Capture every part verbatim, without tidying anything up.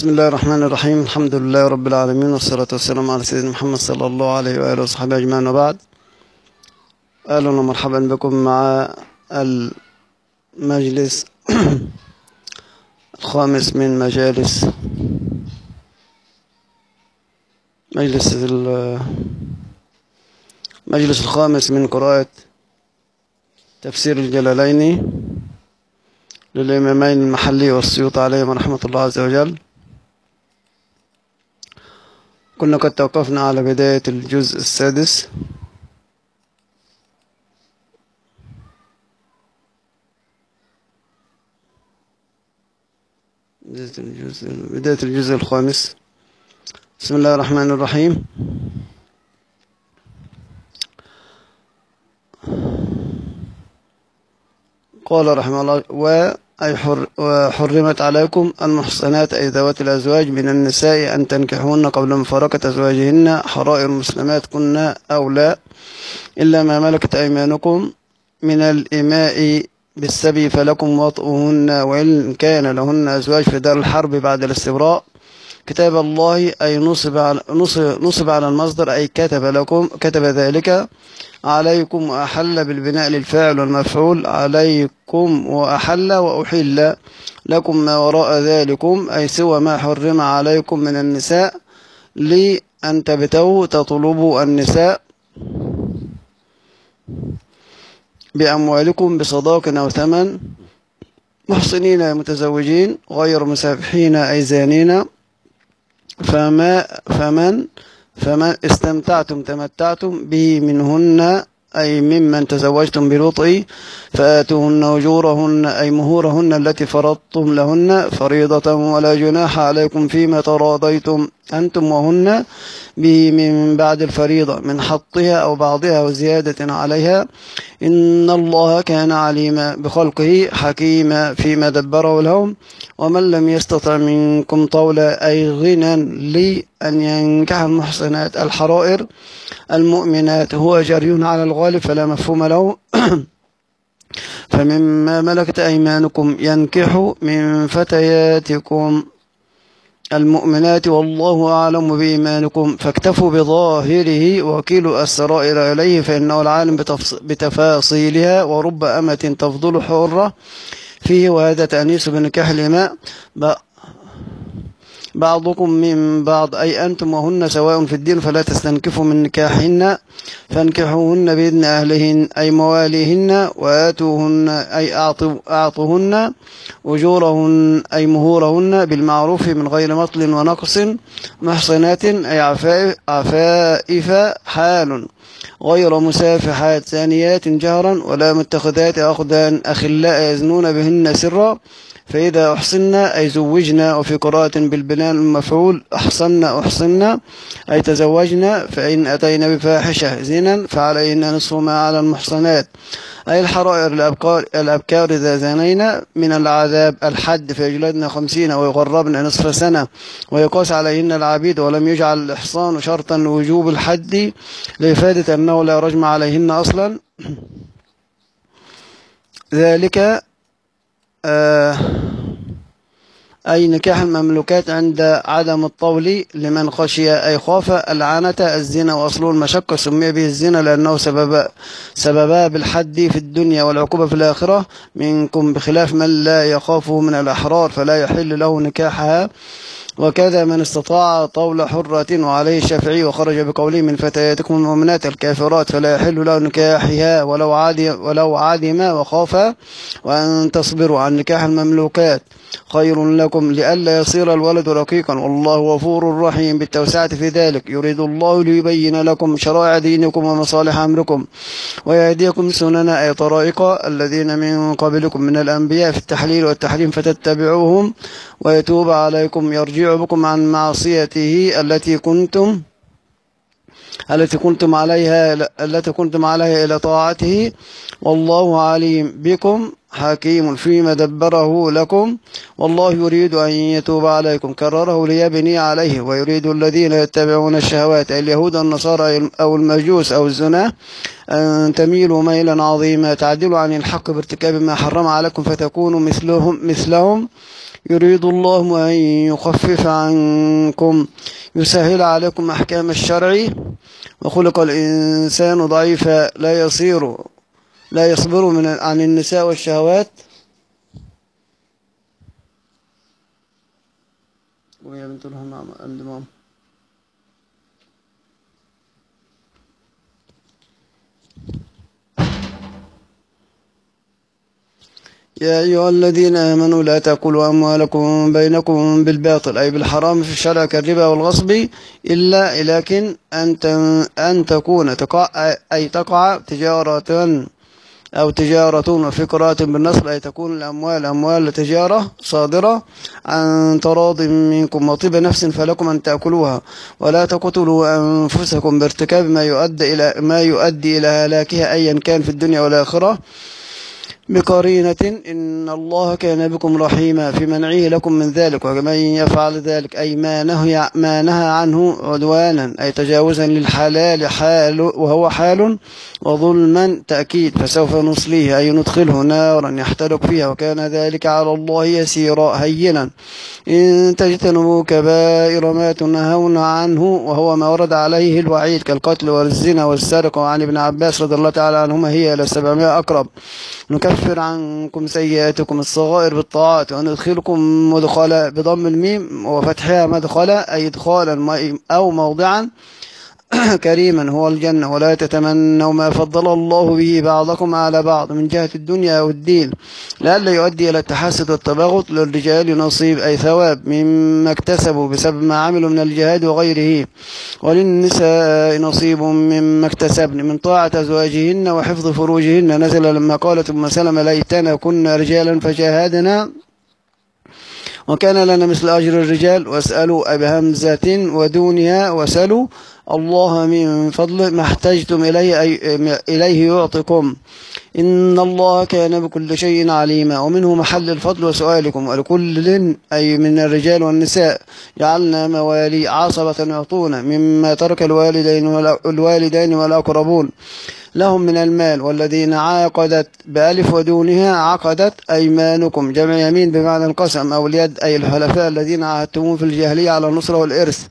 بسم الله الرحمن الرحيم. الحمد لله رب العالمين، والصلاة والسلام على سيدنا محمد صلى الله عليه وآله وصحبه أجمعين، وبعد. أهلا ومرحبا بكم مع المجلس الخامس من مجالس مجلس المجلس الخامس من قراءة تفسير الجلالين للإمامين المحلي والسيوطي عليهم رحمة الله عز وجل. كنا قد توقفنا على بداية الجزء السادس بداية الجزء, بداية الجزء الخامس. بسم الله الرحمن الرحيم. قال رحمه الله: وأي حر وحرمت عليكم المحصنات أي ذوات الأزواج من النساء أن تنكحوهن قبل مفارقة أزواجهن، حرائر مسلمات كن أو لا، إلا ما ملكت أيمانكم من الإماء بالسبي فلكم وطئهن، وإن كان لهن أزواج في دار الحرب بعد الاستبراء. كتاب الله أي نصب على, نصب على المصدر أي كتب لكم كتب ذلك عليكم، وأحل بالبناء للفاعل والمفعول عليكم، وأحل وأحل لكم ما وراء ذلكم أي سوى ما حرم عليكم من النساء، لأن تبتغوا تطلبوا النساء بأموالكم بصداق أو ثمن، محصنين متزوجين غير مسافحين أي زانين. فما فمن فمن استمتعتم تمتعتم به منهن أي ممن تزوجتم بلطء، فآتوهن أجورهن أي مهورهن التي فرضتم لهن فريضة، ولا جناح عليكم فيما تراضيتم أنتم وهن به من بعد الفريضة من حطها أو بعضها وزيادة عليها، إن الله كان عليما بخلقه حكيما فيما دبره لهم. ومن لم يستطع منكم طولا أي غنى لأن ينكح المحصنات الحرائر المؤمنات، هو جري على الغالب فلا مفهوم له. فمما ملكت أيمانكم ينكح من فتياتكم المؤمنات والله أعلم بإيمانكم، فاكتفوا بظاهره وكيلوا السرائر إليه، فإنه العالم بتفاصيلها، ورب أمة تفضل حرة فيه، وهذا تأنيس بنكاح الإماء بعضكم من بعض أي أنتم وهن سواء في الدين، فلا تستنكفوا من نكاحهن، فانكحوهن بإذن أهلهن أي مواليهن، وآتوهن أي أعطوهن أجورهن أي مهورهن بالمعروف من غير مطل ونقص، محصنات أي عفائف حال غير مسافحات ثانيات جهرا، ولا متخذات أخدان أخلاء يزنون بهن سرا، فإذا أحصنا أي زوجنا، وفي قراءة بالبناء المفعول أحصنا أحصنا أي تزوجنا، فإن أتينا بفاحشة زنا فعليهن نصف ما على المحصنات أي الحرائر الأبكار, الأبكار إذا زنينا من العذاب الحد، فيجلدن خمسين ويغربن نصف سنة، ويقاس عليهن العبيد، ولم يجعل الإحصان شرطا لوجوب الحد لإفادة أنه لا رجم عليهن أصلا. ذلك آه أي نكاح المملوكات عند عدم الطول لمن خشي أي خاف العنة الزنا، وأصله المشقة سمي به الزنا لأنه سبب سببا بالحد في الدنيا والعقوبة في الآخرة منكم، بخلاف من لا يخافه من الأحرار فلا يحل له نكاحها، وكذا من استطاع طول حرة، وعليه الشافعي وخرج بقوله من فتياتكم المؤمنات الكافرات فلا يحل له نكاحها ولو عادم ولو عادم وخاف، وأن تصبروا عن نكاح المملوكات خير لكم لئلا يصير الولد رقيقا، والله غفور رحيم بالتوسعة في ذلك، يريد الله ليبين لكم شرائع دينكم ومصالح أمركم، ويهديكم سنن أي طرائق الذين من قبلكم من الأنبياء في التحليل والتحريم فتتبعوهم، ويتوب عليكم يرجع بكم عن معصيته التي كنتم التي كنتم عليها التي كنتم عليها إلى طاعته، والله عليم بكم حكيم فيما دبره لكم، والله يريد أن يتوب عليكم كرره ليبني عليه، ويريد الذين يتبعون الشهوات أي اليهود النصارى أو المجوس أو الزنا أن تميلوا ميلا عظيما تعدلوا عن الحق بارتكاب ما حرم عليكم فتكونوا مثلهم مثلهم يريد الله أن يخفف عنكم يسهل عليكم أحكام الشرع وخلق الإنسان ضعيفا لا يصير لا يصبر من عن النساء والشهوات ويا بنت الهم عند ماما. يا أيها الذين آمنوا لا تأكلوا أموالكم بينكم بالباطل أي بالحرام في الشرع كالربا والغصب إلا لكن أن أن تكون تقع أي تقع تجارة أو تجارة وفي قراءة بالنصب أي تكون الأموال أموال تجارة صادرة عن تراض منكم وطيب نفس فلكم أن تأكلوها ولا تقتلوا أنفسكم بارتكاب ما يؤدي إلى ما يؤدي إلى هلاكها أيا كان في الدنيا والآخرة بقرينة إن الله كان بكم رحيما في منعه لكم من ذلك ومن يفعل ذلك أي ما نهى ما نهى عنه عدوانا أي تجاوزا للحلال حال وهو حال وظلما تأكيد فسوف نصليه أي ندخله نارا يحترق فيها وكان ذلك على الله يسيرا هينا إن تجتنبوا كبائر ما تنهون عنه وهو ما ورد عليه الوعيد كالقتل والزنا والسرقة. وعن ابن عباس رضي الله تعالى عنهما هي إلى سبعمائة أقرب نكفر عنكم سيئاتكم الصغائر بالطاعات وندخلكم مدخلا بضم الميم وفتحها مدخلا أي إدخالا أو موضعا كريما هو الجنة ولا تتمنوا ما فضل الله به بعضكم على بعض من جهة الدنيا والدين لئلا يؤدي إلى التحسد والتباغض. للرجال نصيب أي ثواب مما اكتسبوا بسبب ما عملوا من الجهاد وغيره وللنساء نصيب مما اكتسبن من طاعة أزواجهن وحفظ فروجهن نزل لما قالت أم سلمة ليتنا كنا رجالا فجاهدنا وكان لنا مثل أجر الرجال واسألوا بهمزة ودونها وسلوا الله من فضله ما احتجتم إليه, إليه يعطكم إن الله كان بكل شيء عليما. ومنه محل الفضل وسؤالكم ولكل أي من الرجال والنساء جعلنا موالي عصبة يعطون مما ترك الوالدين والوالدين والأقربون لهم من المال والذين عقدت بألف ودونها عقدت أيمانكم جمع يمين بمعنى القسم أو اليد أي الحلفاء الذين عاهدتموهم في الجاهلية على النصر والإرث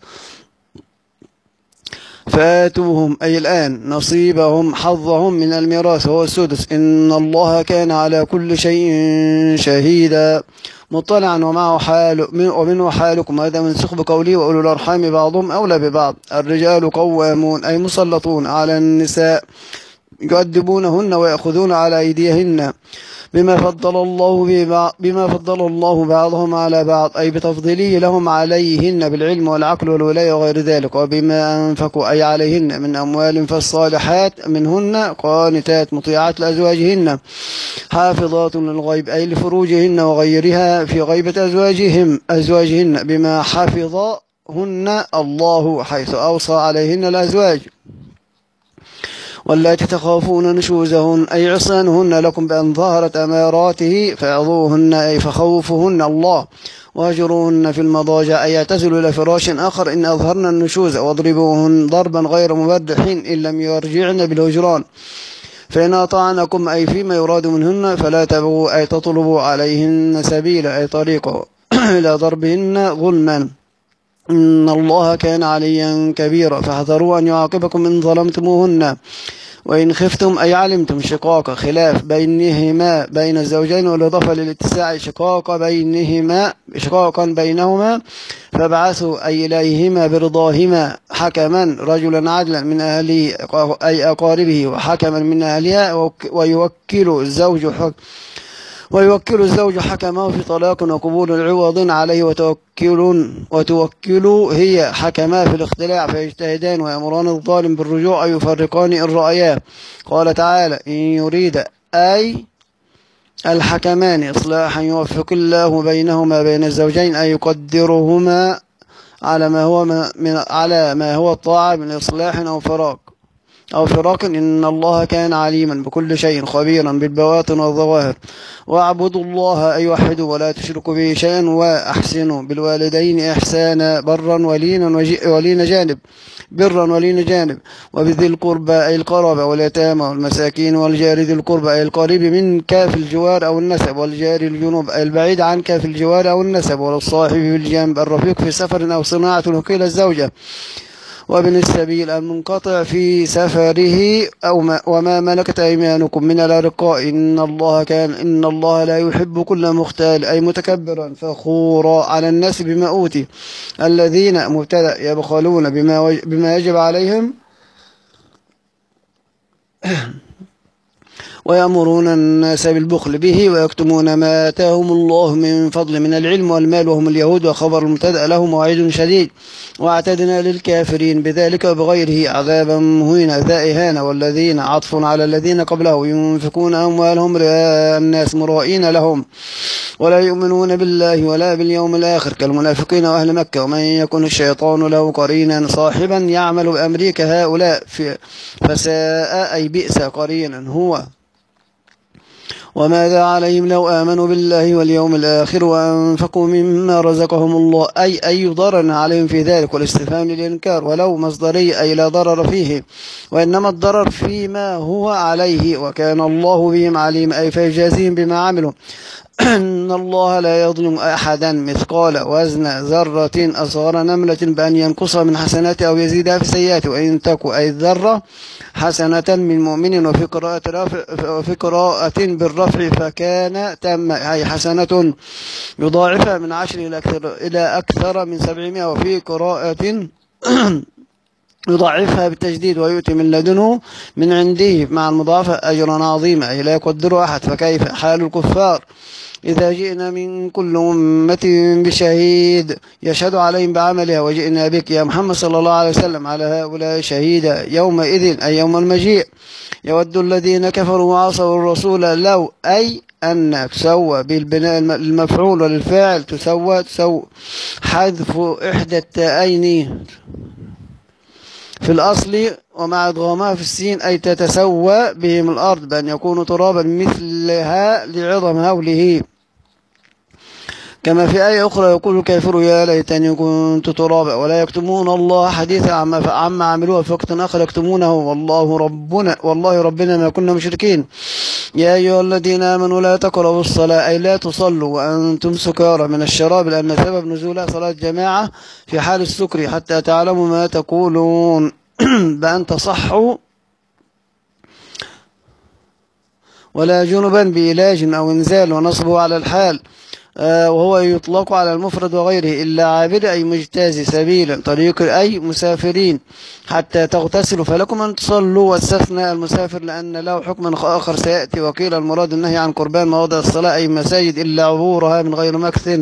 فآتوهم أي الآن نصيبهم حظهم من الميراث هو السدس إن الله كان على كل شيء شهيدا مطلعا ومعه حال ومنه حالكم هذا منسوخ بقوله وأولو الأرحام بعضهم أولى ببعض. الرجال قوامون أي مسلطون على النساء يؤدبونهن ويأخذون على أيديهن بما فضل الله بما فضل الله بعضهم على بعض أي بتفضيله لهم عليهن بالعلم والعقل والولاية وغير ذلك وبما أنفقوا أي عليهن من أموال فالصالحات منهن قانتات مطيعات لأزواجهن حافظات للغيب أي لفروجهن وغيرها في غيبة أزواجهم أزواجهن بما حفظهن الله حيث أوصى عليهن الأزواج. واللاتي تخافون نشوزهن أي عصيانهن لكم بأن ظهرت أماراته فاعظوهن أي فخوفهن الله واهجروهن في المضاجع أي اعتزلوا إلى فراش آخر إن أظهرن النشوز واضربوهن ضربا غير مبرحين إن لم يرجعن بالهجران فإن أطعنكم أي فيما يراد منهن فلا تبغوا أي تطلبوا عليهن سبيلا أي طريقا إلى ضربهن ظلما إن الله كان عليا كبيرا فاحذروا أن يعاقبكم إن ظلمتموهن. وإن خفتم أي علمتم شقاق خلاف بينهما بين الزوجين والإضافة للاتساع شقاق بينهما شقاقا بينهما فابعثوا أي إليهما برضاهما حكما رجلا عدلا من أهله أي أقاربه وحكما من أهلها ويوكل الزوج حكم ويوكل الزوج حكمه في طلاق وقبول العوض عليه وتوكل وتوكل هي حكما في الاختلاع فيجتهدان ويأمران الظالم بالرجوع أو يفرقان إن رأيا. قال تعالى إن يريد أي الحكمان إصلاحا يوفق الله بينهما بين الزوجين أي يقدرهما على ما هو من على ما هو الطاعة من إصلاح أو فراق أو فراق، إن الله كان عليما بكل شيء خبيرا بالبواطن والظواهر. واعبدوا الله أي وحدوا ولا تشركوا به شيئا، وأحسنوا بالوالدين إحسانا برا ولين جانب برا ولين جانب وبذي القربى أي القرابة واليتامى والمساكين والجار ذي القربى أي القريب منك في الجوار أو النسب، والجار الجنوب أي البعيد عنك في الجوار أو النسب، والصاحب بالجنب الرفيق في سفر أو صناعة وكيل الزوجة، وابن السبيل المنقطع في سفره أو ما وما ملكت أيمانكم من الأرقاء، إن الله كان إن الله لا يحب كل مختال أي متكبرا فخورا على الناس بما أوتي، الذين مبتدأ يبخلون بما, بما يجب عليهم ويأمرون الناس بالبخل به ويكتمون ما آتاهم الله من فضل من العلم والمال وهم اليهود، وخبر المبتدأ له موعد شديد، واعتدنا للكافرين بذلك وبغيره عذابا مهينا ذا إهانة، والذين عطف على الذين قبله ينفقون أموالهم رئاء الناس مرائين لهم ولا يؤمنون بالله ولا باليوم الآخر كالمنافقين وأهل مكة، ومن يكن الشيطان له قرينا صاحبا يعمل بأمريك هؤلاء فساء أي بئس قرينا هو، وماذا عليهم لو آمنوا بالله واليوم الآخر وأنفقوا مما رزقهم الله، أي أي ضرر عليهم في ذلك، والاستفهام للإنكار، ولو مصدري أي لا ضرر فيه، وإنما الضرر فيما هو عليه، وكان الله بهم عليم أي فيجازيهم بما عملوا. إن الله لا يظلم أحدا مثقال وزن ذرة أصغر نملة بأن ينقصها من حسناته أو يزيدها في سيئاته، وإن تكو أي الذرة حسنة من مؤمن، وفي قراءة وفي قراءة بالرفع فكان تم أي حسنة يضاعفها من عشر إلى أكثر إلى أكثر من سبعمائة، وفي قراءة يضاعفها بالتجديد ويؤتي من لدنه من عنده مع المضاعفة أجرا عظيما أي لا يقدر أحد. فكيف حال الكفار إذا جئنا من كل أمة بشهيد يشهد عليهم بعملها، وجئنا بك يا محمد صلى الله عليه وسلم على هؤلاء شهيدا يومئذ أي يوم المجيء. يود الذين كفروا وعصوا الرسول لو أي أن تسوى بالبناء المفعول وللفاعل تسوى تسوى حذف إحدى التائين في الأصل ومع إدغامها في السين أي تتسوى بهم الأرض بأن يكونوا ترابا مثلها لعظم هوله، كما في آية أخرى يقول الكافر يا ليتني كنت ترابا، ولا يكتمون الله حديثا عما عما عملوه في وقت آخر يكتمونه والله ربنا والله ربنا ما كنا مشركين. يا أيها الذين آمنوا لا تقربوا الصلاة أي لا تصلوا وأنتم سكارى من الشراب، لأن سبب نزولها صلاة جماعة في حال السكر حتى تعلموا ما تقولون بأن تصحوا، ولا جنبا بإلاج أو انزال، ونصبه على الحال آه وهو يطلق على المفرد وغيره إلا عابر أي مجتاز سبيلا طريق أي مسافرين حتى تغتسلوا فلكم أن تصلوا، واستثنى المسافر لأن له حكما آخر سيأتي، وقيل المراد النهي عن قربان مواضع الصلاة أي مساجد إلا عبورها من غير مكث.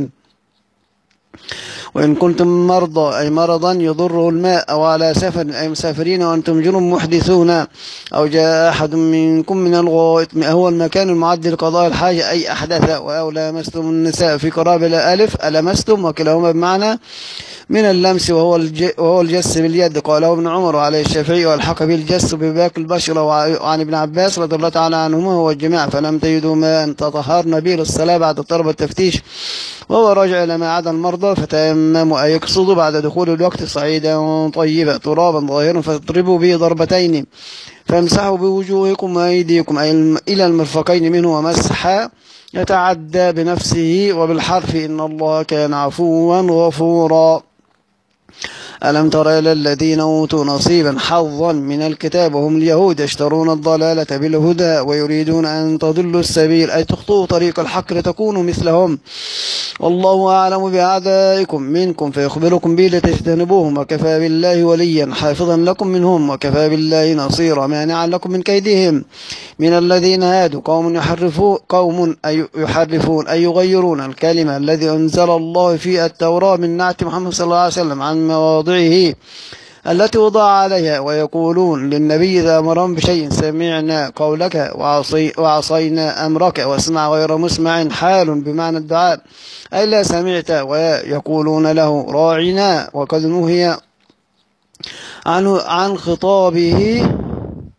وإن كنتم مرضى أي مرضا يضره الماء أو على سفر أي مسافرين وأنتم جنب محدثون أو جاء أحد منكم من الغائط هو المكان المعد لقضاء الحاجة أي أحدث، أو لامستم النساء في قرابة ألف ألمستم وكلاهما بمعنى من اللمس وهو وهو الجس باليد، قاله ابن عمر وعليه الشافعي، والحق بالجس بباقي البشرة، وعن ابن عباس رضي الله تعالى عنهما هو الجماع، فلم تجدوا ماء تطهرن به للصلاة بعد طلب التفتيش وهو راجع إلى ما عدا المرضى فتيمموا أي يقصدوا بعد دخول الوقت صعيدا طيبا ترابا ظاهرا فاضربوا به ضربتين فامسحوا بوجوهكم وأيديكم أي إلى المرفقين منه، ومسح يتعدى بنفسه وبالحرف إن الله كان عفوا غفورا. ألم تر إلى الذين أوتوا نصيبا حظا من الكتاب وهم اليهود يشترون الضلالة بالهدى ويريدون أن تضلوا السبيل أي تخطوا طريق الحق لتكونوا مثلهم، والله أعلم بأعدائكم منكم فيخبركم به لتجتنبوهم، وكفى بالله وليا حافظا لكم منهم وكفى بالله نصيرا مانعا لكم من كيدهم. من الذين هادوا قوم يحرفون قوم أي يحرفون أي يغيرون الكلمة الذي أنزل الله في التوراة من نعت محمد صلى الله عليه وسلم عن مواضعه التي وضع عليها، ويقولون للنبي إذا أمرهم بشيء سمعنا قولك وعصي وعصينا أمرك واسمع غير مسمع حال بمعنى الدعاء أي لا سمعت، ويقولون له راعنا وقد نهي عن عن خطابه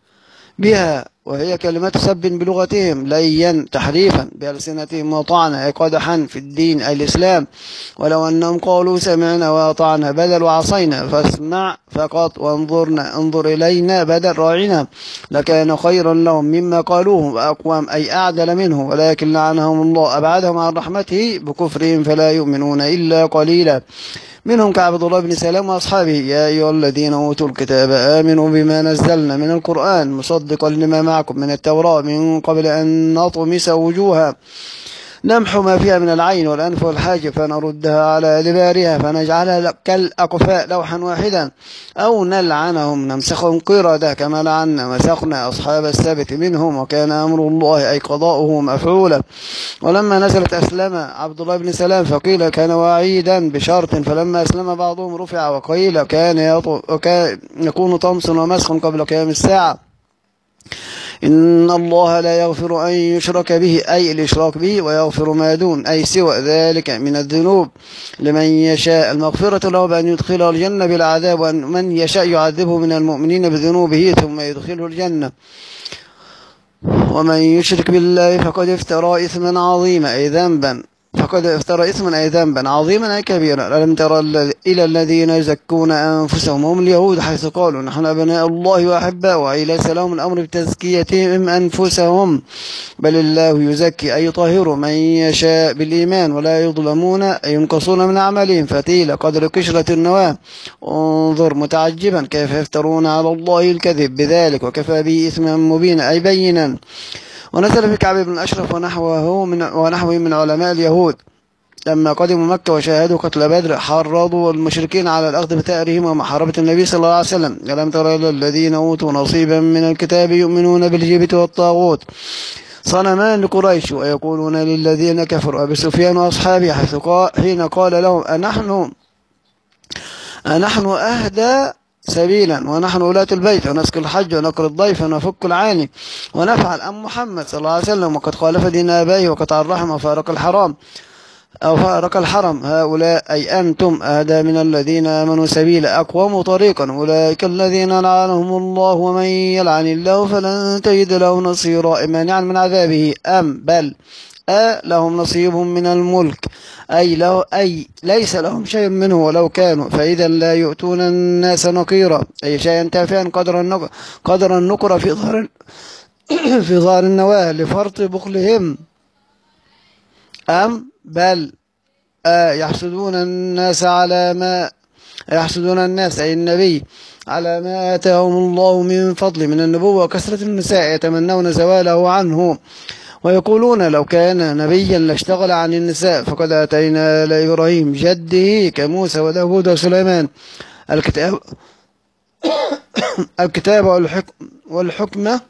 بها، وهي كلمات سب بلغتهم، ليا تحريفا بألسنتهم، وطعنا أي قدحا في الدين أي الإسلام. ولو أنهم قالوا سمعنا وأطعنا بدل وعصينا، فاسمع فقط وانظرنا، انظر إلينا بدل راعنا، لكان خيرا لهم مما قالوه، وأقوام أي أعدل منه، ولكن لعنهم الله أبعدهم عن رحمته بكفرهم فلا يؤمنون إلا قليلا. منهم كعبد الله بن سلام وأصحابه. يا أيها الذين أوتوا الكتاب آمنوا بما نزلنا من القرآن مصدقا لما معكم من التوراة من قبل أن نطمس وجوها نمحو ما فيها من العين والأنف والحاجب فنردها على أدبارها فنجعلها كالأقفاء لوحا واحدا أو نلعنهم نمسخهم قردة كما لعنا مسخنا أصحاب السبت منهم، وكان أمر الله أي قضاؤه مفعولا. ولما نزلت أسلم عبد الله بن سلام فقيل كان وعيدا بشرط، فلما أسلم بعضهم رفع وقيل كان يكون طمس ومسخ قبل قيام الساعة. إن الله لا يغفر أن يشرك به أي الإشراك به، ويغفر ما دون أي سوى ذلك من الذنوب لمن يشاء. المغفرة له بأن يدخله الجنة بالعذاب، ومن يشاء يعذبه من المؤمنين بذنوبه ثم يدخله الجنة. ومن يشرك بالله فقد افترى إثما عظيما أي ذنبا فقد افترى إثما أي ذنبا عظيما أي كبيرا. ألم تر إلى الذين يزكون أنفسهم هم اليهود حيث قالوا نحن أبناء الله وأحباؤه، أي ليس لهم الأمر بتزكيتهم أنفسهم بل الله يزكي أي يطهر من يشاء بالإيمان، ولا يظلمون أي ينقصون من أعمالهم فتيل قدر قشرة النواة. انظر متعجبا كيف يفترون على الله الكذب بذلك وكفى به إثما مبينا أي بينا. ونزل في كعب بن الأشرف ونحوه من, ونحوه من علماء اليهود لما قدموا مكة وشاهدوا قتل بدر حرضوا المشركين على الأخذ بثأرهم ومحاربة النبي صلى الله عليه وسلم. ألم تر إلى الذين أوتوا نصيبا من الكتاب يؤمنون بالجبت والطاغوت صنمان لقريش، ويقولون للذين كفروا أبي سفيان وأصحابه حيث قال حين قال لهم أنحن أنحن أهدى سبيلا ونحن ولاة البيت ونسك الحج ونقر الضيف ونفك العاني ونفعل أم محمد صلى الله عليه وسلم وقد خالف دين آبائه وقطع الرحم وفارق الحرام أو فارق الحرم. هؤلاء أي أنتم أهدى من الذين آمنوا سبيلا أقوم طريقا، أولئك الذين لعنهم الله، ومن يلعن الله فلن تجد له نصيرا مانعا من عذابه. أم بل أ لهم نصيب من الملك أي, له أي ليس لهم شيء منه ولو كانوا، فإذا لا يؤتون الناس نقيرا أي شيئا تافها قدر النقر, قدر النقر في ظهر في ظهر النواه لفرط بخلهم. أم بل آه يحسدون الناس على ما يحسدون الناس أي النبي على ما آتاهم الله من فضل من النبوة وكثرة النساء يتمنون زواله عنه، ويقولون لو كان نبيا لاشتغل عن النساء فقد آتينا لإبراهيم جده كموسى وداود وسليمان الكتاب الكتاب والحكم والحكمة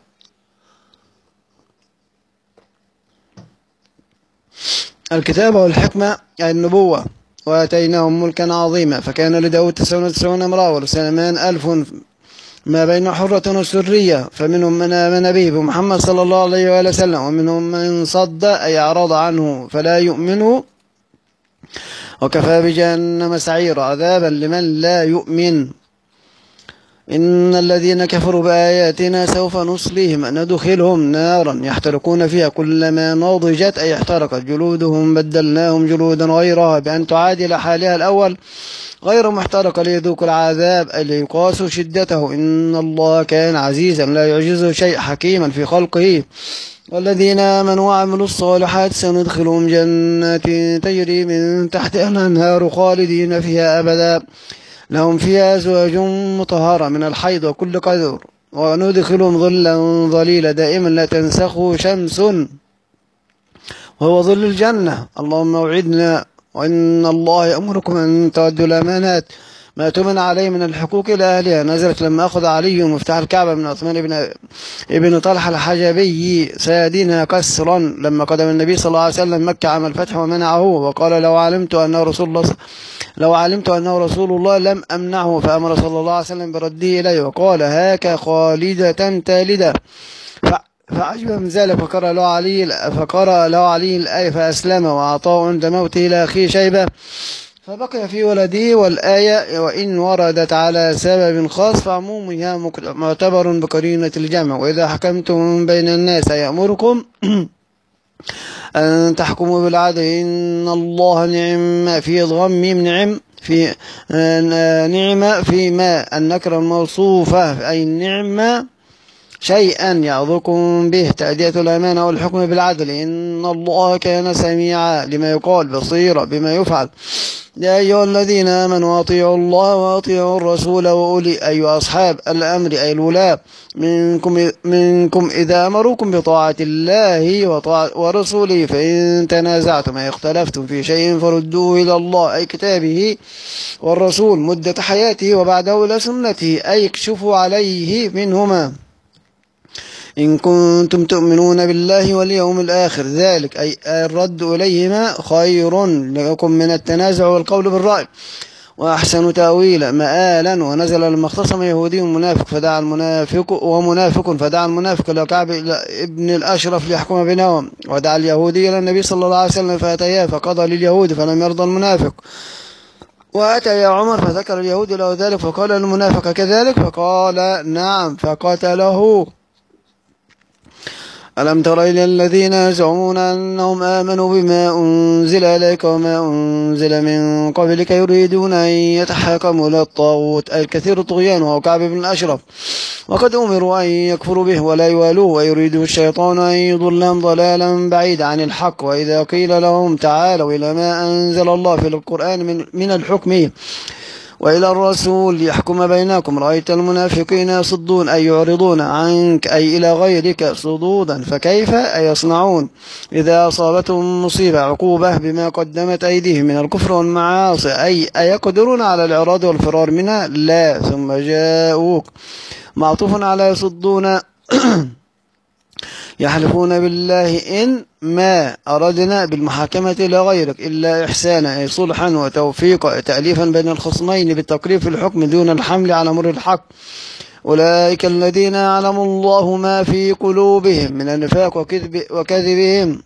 الكتاب والحكمة أي النبوة، وآتيناهم ملكا عظيما. فكان لداود تسعون وتسعون امرأة ولسليمان ألف ما بين حرة وسرية، فمنهم من آمن به بمحمد صلى الله عليه وآله وسلم، ومنهم من صد أي أعرض عنه فلا يؤمن، وكفى بجهنم سعيرا عذابا لمن لا يؤمن. إن الذين كفروا بآياتنا سوف نصليهم ندخلهم نارا يحترقون فيها كلما نضجت أي احترقت جلودهم بدلناهم جلودا غيرها بأن تعادل حالها الأول غير محترقة ليذوقوا العذاب أي ليقاسوا شدته. إن الله كان عزيزا لا يعجزه شيء حكيما في خلقه. والذين آمنوا وعملوا الصالحات سندخلهم جنات تجري من تحتها الأنهار خالدين فيها أبدا لهم فيها أزواج مطهرة من الحيض وكل قدر، وندخلهم ظلا ظليلا دائما لا تنسخه شمس وهو ظل الجنة. اللهم اوعدنا. وإن الله يأمركم أن تؤدوا الأمانات ما تمن عليه من الحقوق إلى أهلها. نزلت لما أخذ علي مفتاح الكعبة من عثمان بن ابن طلحة الحجبي سيدنا كسرا لما قدم النبي صلى الله عليه وسلم مكة عام الفتح ومنعه، وقال لو علمت أنه رسول الله لو علمت أنه رسول الله لم أمنعه، فأمر صلى الله عليه وسلم برده إليه وقال هاك خالدة تالدة. فعجب من ذلك فقرأ له علي فقرأ له علي الآية فأسلم، وأعطاه عند موته إلى أخيه شيبة فبقي في ولده. والآية وإن وردت على سبب خاص فعمومها معتبر بقرينة الجمع. وإذا حكمتم بين الناس يأمركم أن تحكموا بالعدل إن الله نعم في ضم نعم في نعم فيما النكرة الموصوفة أي النعمة شيئا يعظكم به تأدية الأمانة والحكم بالعدل إن الله كان سميعا لما يقال بصيرا بما يفعل. يا أيها الذين آمنوا أطيعوا الله وأطيعوا الرسول وأولي أي أصحاب الأمر أي الولاة منكم, منكم إذا أمركم بطاعة الله وطاعة ورسوله فإن تنازعتم أي اختلفتم في شيء فردوه إلى الله أي كتابه والرسول مدة حياته وبعده إلى سنته أي اكشفوا عليه منهما إن كنتم تؤمنون بالله واليوم الآخر ذلك أي الرد إليهما خير لكم من التنازع والقول بالرأي وأحسن تأويلا مآلا. ونزل لما اختصم يهودي منافق فدعا المنافق ومنافق فدعا المنافق إلى كعب ابن الأشرف ليحكم بينهم ودعا اليهودي إلى النبي صلى الله عليه وسلم فأتياه فقضى لليهود فلم يرضى المنافق وأتى يا عمر فذكر اليهود له ذلك فقال المنافق كذلك فقال نعم فقتله. ألم تر إلى الذين يزعمون أنهم آمنوا بما أنزل إليك وما أنزل من قبلك يريدون أن يتحاكموا إلى الطاغوت أي الكثير الطغيان وهو كعب بن الأشرف وقد أمروا أن يكفروا به ولا يوالوه ويريد الشيطان أن يضلهم ضلالا بعيدا عن الحق. وإذا قيل لهم تعالوا إلى ما أنزل الله في القرآن من, من الحكم وإلى الرسول يحكم بينكم رأيت المنافقين يصدون أي يعرضون عنك أي إلى غيرك صدودا فكيف أي يصنعون إذا أصابتهم مصيبة عقوبة بما قدمت أيديهم من الكفر والمعاصي أي أيقدرون على الإعراض والفرار منها لا ثم جاءوك معطوف على يصدون يحلفون بالله إن ما أردنا بالمحاكمة إلى غيرك إلا إحسانا أي صلحا وتوفيقا تأليفا بين الخصمين بالتقريب في الحكم دون الحمل على مر الحق. أولئك الذين يعلم الله ما في قلوبهم من النفاق وكذب وكذبهم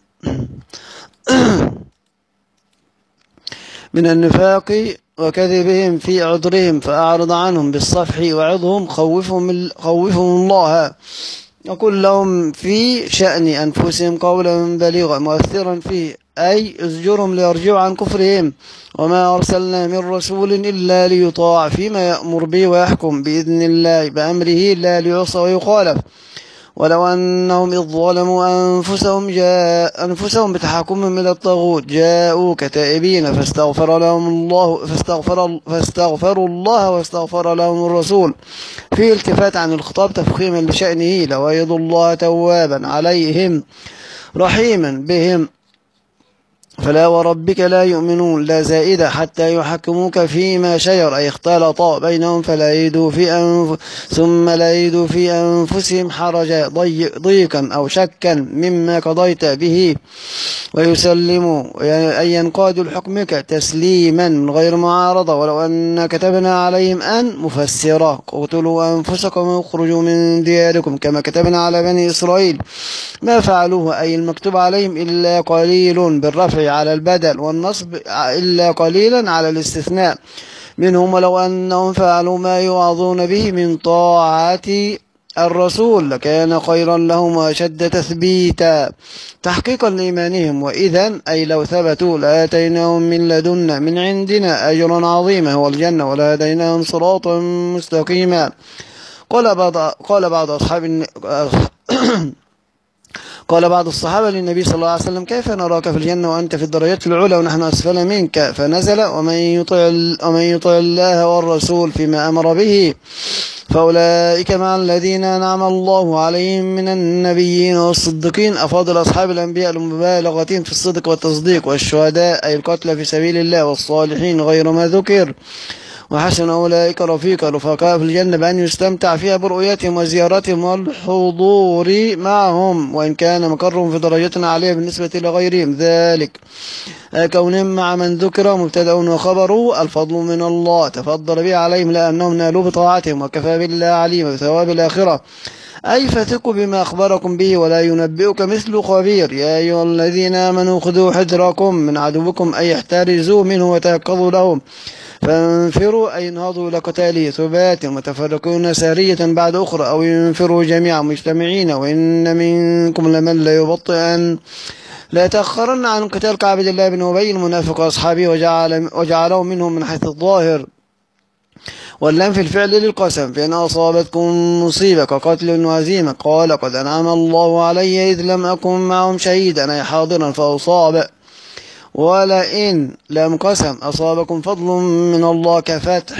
من النفاق وكذبهم في عذرهم فأعرض عنهم بالصفح وعظهم خوفهم, خوفهم الله وقل لهم في شأن أنفسهم قولا بليغا مؤثرا فيه أي ازجرهم ليرجعوا عن كفرهم. وما أرسلنا من رسول إلا ليطاع فيما يأمر به ويحكم بإذن الله بأمره لا ليعصى ويخالف. ولو أنهم إذ ظلموا أنفسهم جاء أنفسهم بتحكمهم إلى الطاغوت جاءوك تائبين فاستغفر لهم الله فاستغفر فاستغفروا الله واستغفر لهم الرسول في التفات عن الخطاب تفخيما لشأنه لويض الله توابا عليهم رحيما بهم فلا وربك لا يؤمنون لا زائدة حتى يحكموك فيما شجر أي اختلط بينهم فلا يجدوا في أنف ثم لا يجدوا في أنفسهم حرجا ضيقا أو شكا مما قضيت به ويسلموا أي ينقادوا لحكمك تسليما من غير معارضة. ولو أن كتبنا عليهم أن مفسرة اقتلوا أنفسكم واخرجوا من دياركم كما كتبنا على بني إسرائيل ما فعلوه أي المكتوب عليهم إلا قليل بالرفع على البدل والنصب إلا قليلا على الاستثناء منهم. ولو أنهم فعلوا ما يوعظون به من طاعة الرسول لكان خيرا لهم وأشد تثبيتا تحقيقا لإيمانهم وإذا أي لو ثبتوا لآتيناهم من لدنا من عندنا أجرا عظيما هو الجنة ولهديناهم صراطا مستقيما. قال بعض قال بعض أصحاب قال بعض الصحابة للنبي صلى الله عليه وسلم كيف نراك في الجنة وأنت في الدرجات العلى ونحن أسفل منك فنزل ومن يطع ومن يطع الله والرسول فيما أمر به فأولئك مع الذين أنعم الله عليهم من النبيين والصديقين أفاضل أصحاب الأنبياء المبالغتين في الصدق والتصديق والشهداء أي القتلى في سبيل الله والصالحين غير ما ذكر وحسن أولئك رفيقا رفقاء في الجنة بأن يستمتع فيها برؤيتهم وزيارتهم والحضور معهم وإن كان مقرهم في درجة عالية بالنسبة لغيرهم ذلك كونهم مع من ذكر مبتدأ وخبره الفضل من الله تفضل به عليهم لأنهم نالوا بطاعتهم وكفى بالله عليم بثواب الآخرة أي فثقوا بما أخبركم به ولا ينبئك مثل خبير. يا أيها الذين آمنوا خذوا حذركم من عدوكم أي احترزوا منه وتيقظوا له فانفروا أي انهضوا لقتاله ثبات متفرقون سارية بعد أخرى أو ينفروا جميعا مجتمعين وإن منكم لمن ليبطئن لا يتأخرن عن قتال كعبد الله بن أبي المنافق وأصحابه وجعل وجعله منهم من حيث الظاهر واللام في الفعل للقسم فإن أصابتكم مصيبة كقتل وهزيمة قال قد أنعم الله علي إذ لم أكن معهم شهيدا أي حاضرا فأصاب ولئن لم قسم أصابكم فضل من الله كفتح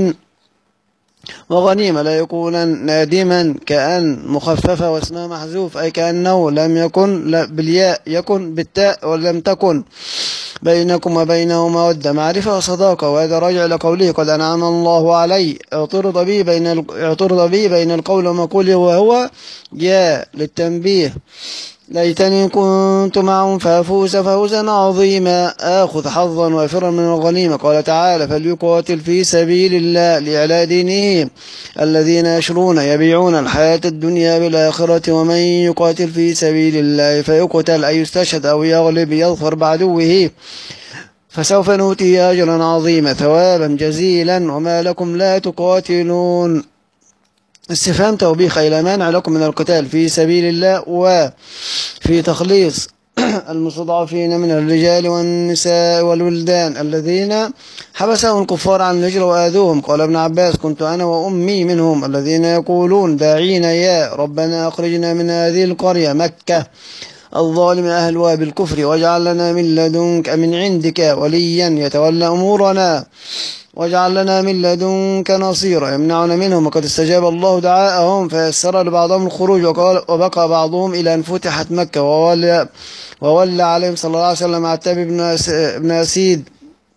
وغنيمة لا يكون نادما كأن مخففة واسمها محذوف أي كأنه لم يكن بالياء يكن بالتاء ولم تكن بينكم وبينه مودة معرفة وصداقة. وهذا راجع لقوله قد أنعم الله علي اعترض به بين اعترض به بين القول ومقوله وهو يا للتنبيه ليتني كنت معهم فأفوز فوزا عظيما آخذ حظا وافرا من الغنيمة. قال تعالى فليقاتل في سبيل الله لإعلاء دينه الذين يشرون يبيعون الحياة الدنيا بالآخرة ومن يقاتل في سبيل الله فيقتل أي يستشهد أو يغلب يظفر بعدوه فسوف نؤتيه أجرا عظيما ثوابا جزيلا. وما لكم لا تقاتلون استفهام توبيخ أي لا مانع لكم من القتال في سبيل الله وفي تخليص المستضعفين من الرجال والنساء والولدان الذين حبسهم الكفار عن الهجرة وآذوهم. قال ابن عباس كنت أنا وأمي منهم الذين يقولون داعينا يا ربنا أخرجنا من هذه القرية مكة الظالم أهلها بالكفر واجعل لنا من لدنك من عندك وليا يتولى أمورنا واجعل لنا من لدنك نصيرا يمنعنا منهم. وقد استجاب الله دعاءهم فيسر لبعضهم الخروج وقال وبقى بعضهم إلى أن فتحت مكة وولى, وولى عليهم صلى الله عليه وسلم عتاب بن أسيد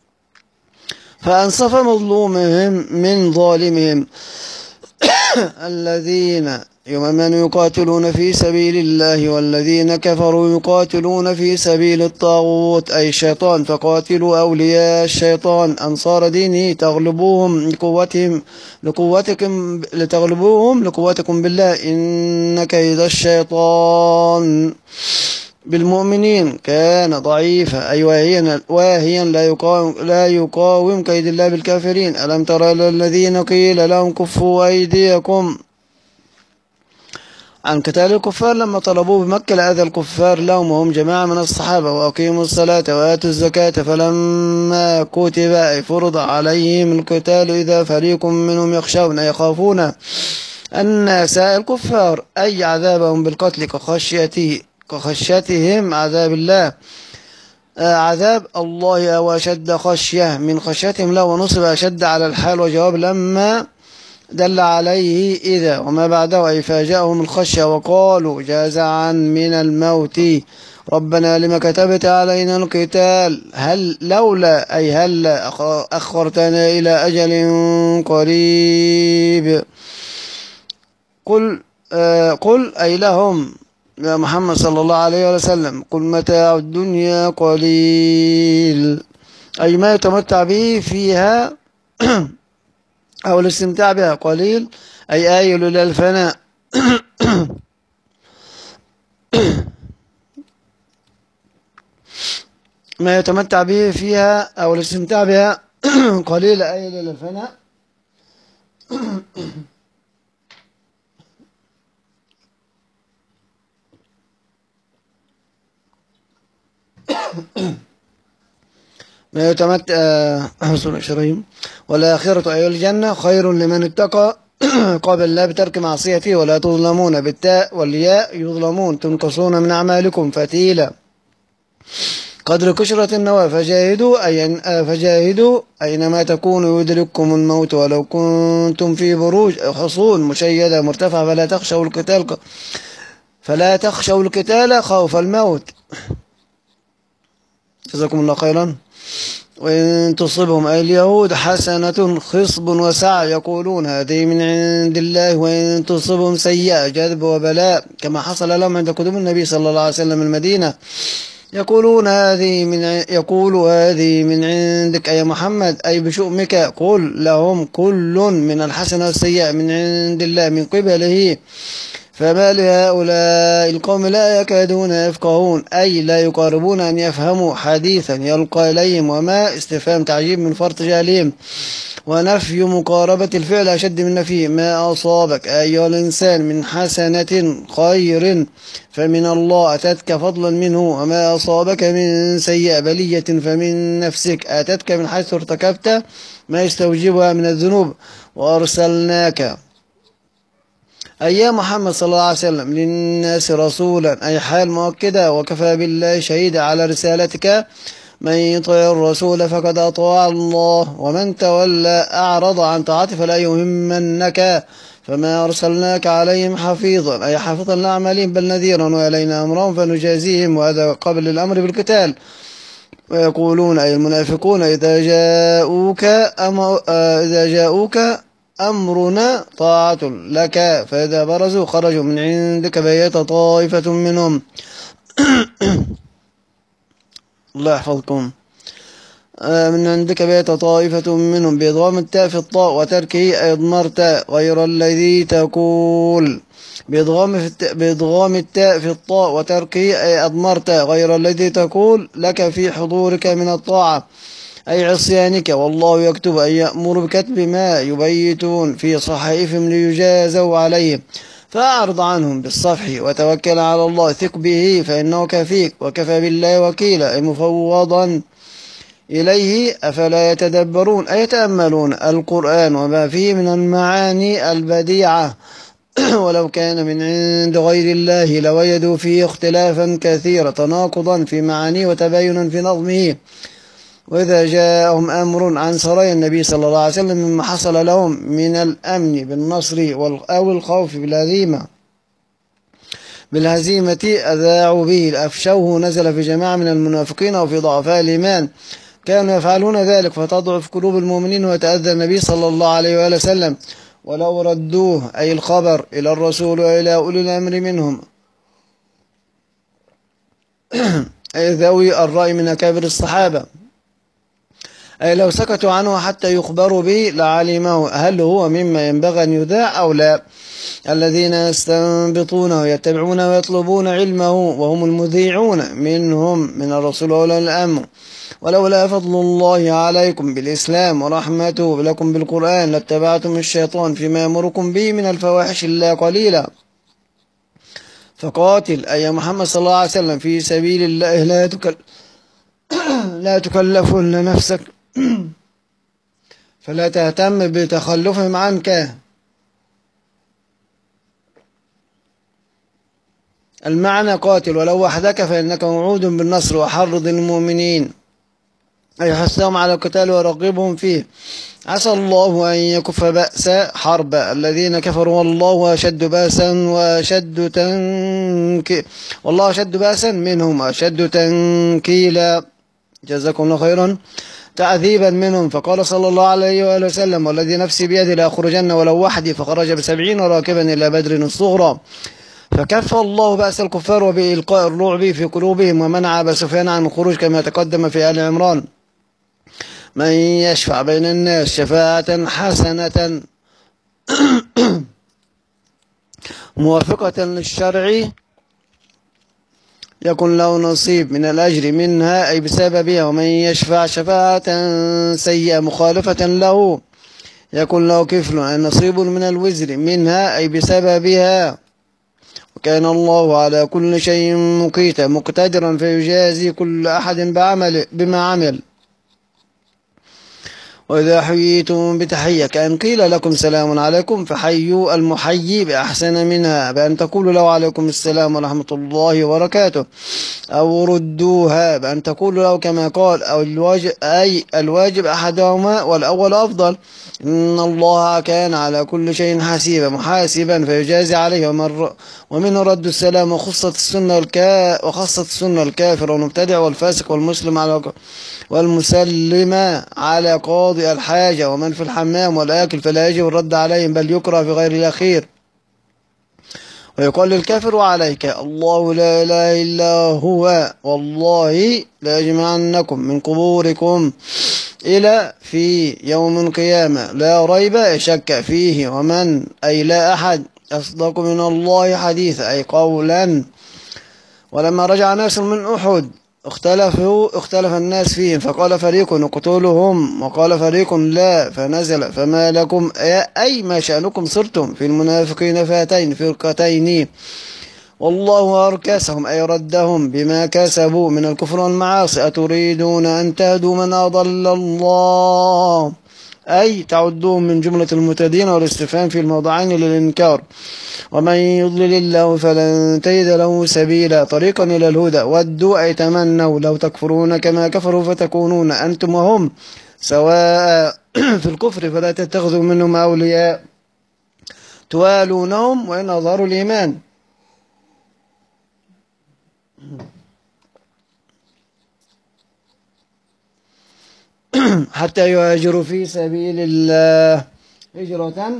فأنصف مظلومهم من ظالمهم الذين من يقاتلون في سبيل الله والذين كفروا يقاتلون في سبيل الطاغوت أي الشيطان فقاتلوا أولياء الشيطان أنصار دينه تغلبوهم لقوتهم لقوتكم لتغلبوهم لقوتكم بالله إن كيد الشيطان بالمؤمنين كان ضعيفا أي واهيا, واهيا لا, يقاوم لا يقاوم كيد الله بالكافرين. ألم ترى الذين قيل لهم كفوا أيديكم عن قتال الكفار لما طلبوه بمكة لأذى الكفار لهم وهم جماعة من الصحابة وأقيموا الصلاة وآتوا الزكاة فلما كتب أي فرض عليهم القتال إذا فريق منهم يخشون يخافون الناس الكفار أي عذابهم بالقتل كخشيته كخشيتهم عذاب الله عذاب الله أو أشد خشية من خشيتهم له ونصب أشد على الحال وجواب لما دل عليه إذا وما بعده أي فاجأهم الخشية وقالوا جازعا من الموت ربنا لما كتبت علينا القتال هل لولا أي هل أخرتنا إلى أجل قريب قل آه قل أي لهم يا محمد صلى الله عليه وسلم قل متاع الدنيا قليل أي ما يتمتع به فيها أو الاستمتاع بها قليل أي آيل إلى الفناء ما يتمتع به فيها أو الاستمتاع بها قليل آيل إلى الفناء ما يتمتع والآخرة أي الجنة خير لمن اتقى قابل الله بترك معصيته ولا تظلمون بالتاء والياء يظلمون تنقصون من أعمالكم فتيلا قدر كشرة النواة فجاهدوا أي فجاهدوا أينما تكونوا يدرككم الموت ولو كنتم في بروج حصون مشيدة مرتفعة فلا تخشوا القتال فلا تخشوا القتال خوف الموت. جزاكم الله خيرا. وإن تصبهم أي اليهود حسنة خصب وسع يقولون هذه من عند الله وإن تصبهم سيئة جذب وبلاء كما حصل لهم عند قدوم النبي صلى الله عليه وسلم المدينة يقولون هذه من يقول هذه من عندك أي محمد أي بشؤمك قل لهم كل من الحسنة والسيئة من عند الله من قبله فما لهؤلاء القوم لا يكادون يفقهون أي لا يقاربون أن يفهموا حديثا يلقى إليهم، وما استفهام تعجيب من فرط جهلهم، ونفي مقاربة الفعل أشد من نفيه. ما أصابك أيها الإنسان من حسنة خير فمن الله أتتك فضلا منه، وما أصابك من سيئة بلية فمن نفسك أتتك من حيث ارتكبت ما يستوجبها من الذنوب. وأرسلناك أي يا محمد صلى الله عليه وسلم للناس رسولا أي حال مؤكدة، وكفى بالله شهيدا على رسالتك. من يطع الرسول فقد أطاع الله، ومن تولى أعرض عن طاعته فلا يهمنك فما أرسلناك عليهم حفيظا أي حافظا لأعمالهم بل نذيرا، وإلينا أمرهم فنجازيهم، وهذا قبل الأمر بالقتال. ويقولون أي المنافقون إذا جاءوك أمر إذا جاءوك أمرنا طاعة لك، فإذا برزوا خرجوا من عندك بيت طائفة منهم الله يحفظكم من عندك بيت طائفة منهم بإضغام التاء في الطاء وتركه أي اضمرت غير الذي تقول، بإضغام, في التاء بإضغام التاء في الطاء وتركه أي أضمرت غير الذي تقول لك في حضورك من الطاعة أي عصيانك، والله يكتب أي يأمر بكتب ما يبيتون في صحائفهم ليجازوا عليه، فأعرض عنهم بالصفح وتوكل على الله، ثق به فإنه كفيك، وكفى بالله وكيلا أي مفوضا إليه. أفلا يتدبرون أي يتأملون القرآن وما فيه من المعاني البديعة ولو كان من عند غير الله لوجدوا فيه اختلافا كثيرا تناقضا في معانيه وتباينا في نظمه. وإذا جاءهم أمر عن سرايا النبي صلى الله عليه وسلم مما حصل لهم من الأمن بالنصر أو الخوف بالهزيمة بالهزيمة أذاعوا به أفشوه، نزل في جماعة من المنافقين وفي ضعفاء الإيمان كانوا يفعلون ذلك فتضعف قلوب المؤمنين ويتأذى النبي صلى الله عليه وآله وسلم. ولو ردوه أي الخبر إلى الرسول وإلى أولي الأمر منهم أي ذوي الرأي من أكابر الصحابة، أي لو سكتوا عنه حتى يخبروا به لعلمه هل هو مما ينبغي أن يذاع أو لا. الذين يستنبطونه يتبعون ويطلبون علمه وهم المذيعون منهم من الرسول وأولي الأمر. ولولا فضل الله عليكم بالإسلام ورحمته لكم بالقرآن لاتبعتم الشيطان فيما يأمركم به من الفواحش إلا قليلا. فقاتل أي محمد صلى الله عليه وسلم في سبيل الله لا تكل لا تكلفن نفسك فلا تهتم بتخلفهم عنك. المعنى قاتل ولو وحدك فإنك موعود بالنصر، وحرض المؤمنين أي حثهم على القتال ورغبهم فيه. عسى الله أن يكف بأس حرب الذين كفروا والله أشد بأسا وأشد تنك والله أشد بأسا منهم أشد تنكيلا. جزاكم الله خيرا تعذيبا منهم. فقال صلى الله عليه وآله وسلم والذي نفسي بيدي لأخرجن ولو وحدي، فخرج بسبعين راكبا إلى بدر الصغرى فكف الله بأس الكفار وبإلقاء الرعب في قلوبهم، ومنع أبا سفيان عن الخروج كما تقدم في آل عمران. من يشفع بين الناس شفاعة حسنة موافقة للشرع يكن له نصيب من الأجر منها أي بسببها، ومن يشفع شفاعة سيئة مخالفة له يكن له كفل أي نصيب من الوزر منها أي بسببها. وكان الله على كل شيء مقيتا مقتدرا فيجازي كل أحد بعمل بما عمل. وإذا حييتم بتحية كأن قيل لكم سلام عليكم فحيوا المحيي بأحسن منها، بأن تقولوا له عليكم السلام ورحمة الله وبركاته، أو ردوها بأن تقولوا له كما قال، أو الواجب أي الواجب أحدهما والأول أفضل. إن الله كان على كل شيء حسيبا محاسبا فيجازي عليه. ومن رد السلام وخصت السنة الكا وخصت السنة الكافر والمبتدع والفاسق والمسلم على والمسلم على قاضي الحاجة ومن في الحمام والآكل فلا يجب الرد عليهم بل يكره في غير الأخير. ويقول للكافر وعليك الله لا إله إلا هو والله ليجمعنكم من قبوركم إلى في يوم القيامة لا ريب شك فيه. ومن أي لا أحد أصدق من الله حديثا أي قولا. ولما رجع ناس من أحد اختلفوا اختلف الناس فيهم، فقال فريق اقتلهم وقال فريق لا، فنزل فما لكم أي ما شأنكم صرتم في المنافقين فئتين فرقتين والله أركسهم أي ردهم بما كسبوا من الكفر والمعاصي، أتريدون أن تهدوا من أضل الله أي تعدوهم من جملة المتدين، والاستفهام في الموضعين للإنكار. ومن يضلل الله فلن تجد له سبيلا طريقا إلى الهدى. ودوا أي تمنوا لو تكفرون كما كفروا فتكونون أنتم وهم سواء في الكفر، فلا تتخذوا منهم أولياء توالونهم وإن أظهروا الإيمان حتى يهاجروا في سبيل الله هجرة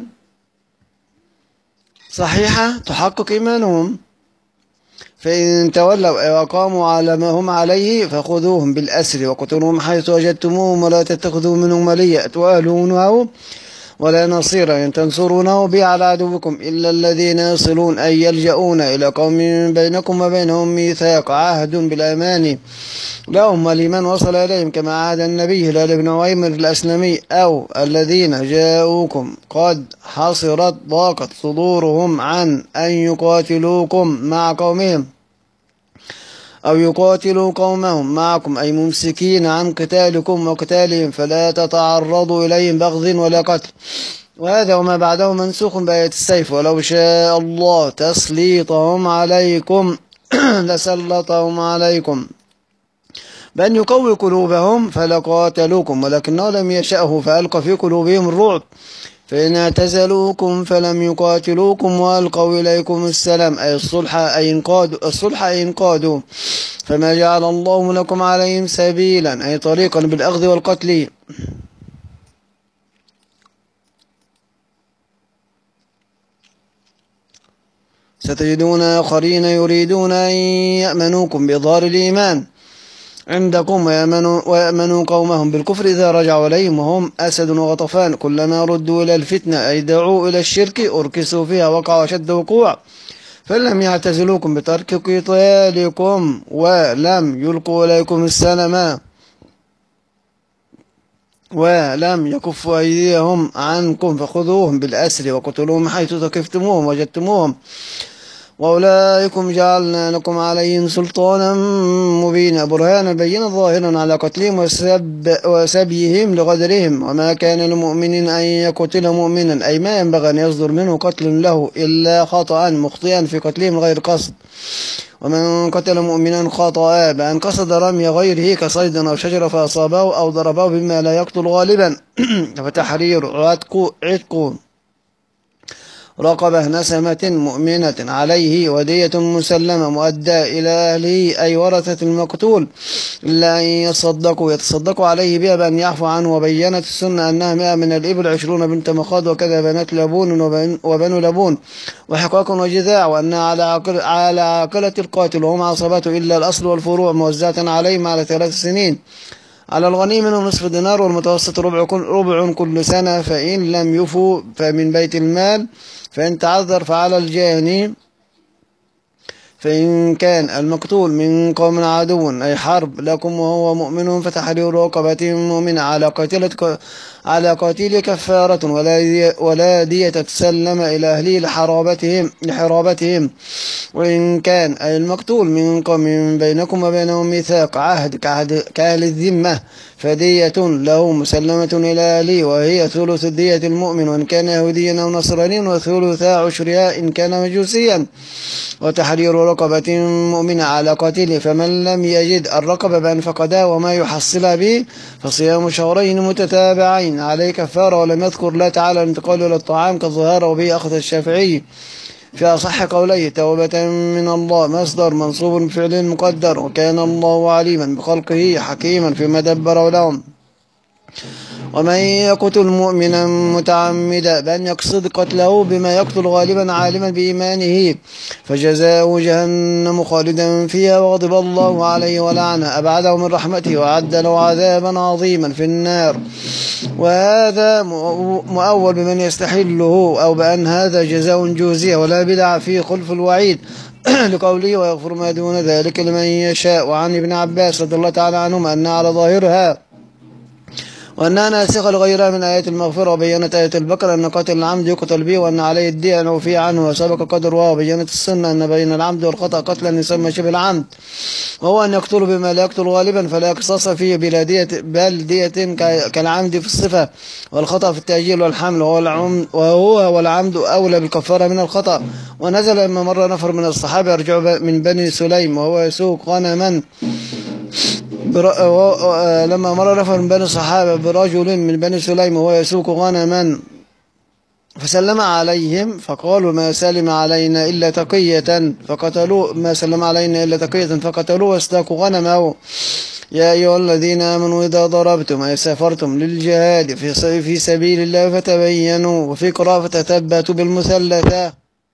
صحيحة تحقق إيمانهم. فإن تولوا وقاموا على ما هم عليه فخذوهم بالأسر وقتلوهم حيث وجدتموهم ولا تتخذوا منهم وليا توالونه ولا نصيرا إن تنصرونه به على عدوكم إلا الذين يصلون أي يلجؤون إلى قوم بينكم وبينهم ميثاق عهد بالأمان لهم ولمن وصل إليهم، كما عهد النبي هلال بن عويمر الأسلمي أو الذين جاءوكم قد حصرت ضاقت صدورهم عن أن يقاتلوكم مع قومهم أو يقاتلوا قومهم معكم أي ممسكين عن قتالكم وقتالهم، فلا تتعرضوا إليهم بغض ولا قتل. وهذا وما بعده منسوخ بآية السيف، ولو شاء الله تسليطهم عليكم لسلطهم عليكم بأن يقوي قلوبهم فلقاتلوكم ولكنه لم يشأه فألقى في قلوبهم الرعب. فإن اعتزلوكم فلم يقاتلوكم وألقوا إليكم السلام أي الصلح أي انقادوا الصلح أي انقادوا، فما جعل الله لكم عليهم سبيلا أي طريقا بالأخذ والقتل. ستجدون آخرين يريدون أن يأمنوكم بإظهار الإيمان عندكم ويأمنوا, ويأمنوا قومهم بالكفر إذا رجعوا إليهم وهم أسد وغطفان، كلما ردوا إلى الفتنة أي دعوا إلى الشرك أركسوا فيها وقعوا شد وقوع، فلم يعتزلوكم بترك قتالكم ولم يلقوا إليكم السلام ولم يكفوا أيديهم عنكم فخذوهم بالأسر وقتلوهم حيث ثقفتموهم وجدتموهم، وأولئكم جعلنا لكم عليهم سلطانا مبينا برهانا بينا ظاهرا على قتلهم وسب وسبيهم لغدرهم. وما كان لمؤمن أن يقتل مؤمنا أي ما ينبغي أن يصدر منه قتل له إلا خطأ مخطئا في قتلهم غير قصد. ومن قتل مؤمنا خطأ بأن قصد رمي غيره كصيد أو شجرة فأصابه أو ضربه بما لا يقتل غالبا فتحرير عتق عتق رقبة نسمة مؤمنة عليه ودية مسلمة مؤدى إلى أهله أي ورثة المقتول، إلا أن يتصدقوا يتصدقوا عليه بها بأن يعفو عنه. وبينت السنة أنها مئة من الإبل عشرون بنت مخاض وكذا بنات لبون وبنو لبون وحقاق وجذاع، وأنها على عاقل على عاقلة القاتل وهم عصبته إلا الأصل والفروع موزعة عليهم على ثلاث سنين. على الغني منهم نصف دينار والمتوسط ربع كل, ربع كل سنة، فإن لم يفوا فمن بيت المال، فإن تعذر فعلى الجاني. فإن كان المقتول من قوم عدو أي حرب لكم وهو مؤمن فتحرير رقبة مؤمنة على قاتلة على قاتل كفارة ولا دية تسلم إلى أهله لحرابتهم لحرابتهم. وإن كان أي المقتول من قوم بينكم وبينهم ميثاق عهد كعهد كأهل الذمة فدية له مسلمة إلى أهله وهي ثلث دية المؤمن وإن كان يهوديا أو نصرانيا وثلثا عشرها إن كان مجوسيا. وتحرير رقبة مؤمنة على قاتله، فمن لم يجد الرقبة بأن فقدها وما يحصلها به فصيام شهرين متتابعين عليه كفارة. ولم يذكر لا تعالى الانتقال إلى الطعام كالظهار، وبه أخذ الشافعي في أصح قوليه توبة من الله مصدر منصوب بفعل مقدر، وكان الله عليما بخلقه حكيما فيما دبر لهم. ومن يقتل مؤمنا متعمدا بأن يقصد قتله بما يقتل غالبا عالما بإيمانه فجزاؤه جهنم خالدا فيها وغضب الله عليه ولعنه أبعده من رحمته وأعد له عذابا عظيما في النار. وهذا مؤول بمن يستحله أو بأن هذا جزاء جوزية ولا بدع في خلف الوعيد لقوله ويغفر ما دون ذلك لمن يشاء. وعن ابن عباس رضي الله تعالى عنهما أن على ظاهرها وأنها ناسخة لغيرها من آيات المغفرة. وبينت آية البقرة أن قاتل العمد يقتل به وأن عليه الدية أن وفي عنه وسبق قدره. وبينت السنة أن بين العمد والخطأ قتلا يسمى شبه العمد وهو أن يقتل بما لا يقتل غالبا فلا قصاص فيه بلا دية بل دية كالعمد في الصفة والخطأ في التأجيل والحمل وهو والعمد أولى بالكفارة من الخطأ. ونزل لما مر نفر من الصحابة يرجع من بني سليم وهو يسوق غنما بر... لما مر نفر من بني الصحابة برجل من بني سليم وهو يسوق غنما فسلم عليهم فقالوا ما سلم علينا إلا تقية فقتلوا ما سلم علينا إلا تقية فقتلوا واستاقوا غنمه. يا أيها الذين آمنوا إذا ضربتم أي سافرتم للجهاد في في سبيل الله فتبينوا. وفي قراءة فتثبتوا بالمثلثة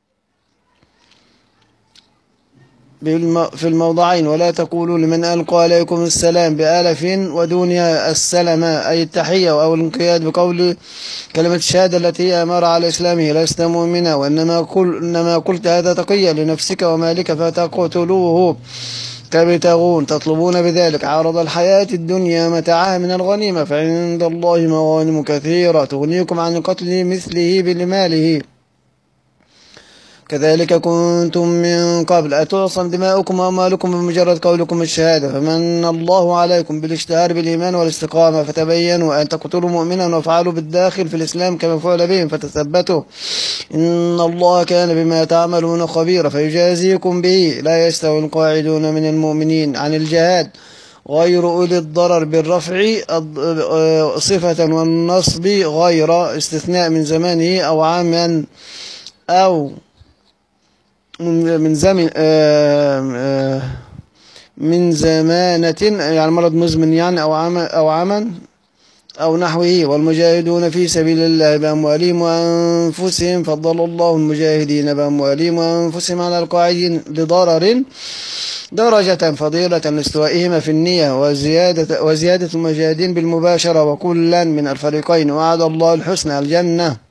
في الموضعين. ولا تقولوا لمن ألقى عليكم السلام بآلف ودونها السلام أي التحية أو الانقياد بقول كلمة الشهادة التي هي أمارة على إسلامه لست مؤمنا وإنما قل إنما قلت هذا تقيا لنفسك ومالك فتقتلوه تبتغون تطلبون بذلك عرض الحياة الدنيا متاعها من الغنيمة فعند الله مغانم كثيرة تغنيكم عن قتل مثله بماله كذلك كنتم من قبل أتعصم دماؤكم وأموالكم بمجرد قولكم الشهادة فمن الله عليكم بالاشتهار بالإيمان والاستقامة فتبينوا أن تقتلوا مؤمنا وفعلوا بالداخل في الإسلام كما فعل بهم فتثبتوا إن الله كان بما تعملون خبيرا فيجازيكم به. لا يستوي القاعدون من المؤمنين عن الجهاد غير أولي الضرر بالرفع صفة والنصب غير استثناء من زمانه أو عاما أو من زمن من زمانة يعني مرض مزمن يعني أو عام أو عاما أو نحوه. والمجاهدون في سبيل الله بأموالهم وأنفسهم فضل الله المجاهدين بأموالهم وأنفسهم على القاعدين بضرر درجة فضيلة لاستوائهما في النية وزيادة وزيادة المجاهدين بالمباشرة وكلا من الفريقين وعد الله الحسنى الجنة.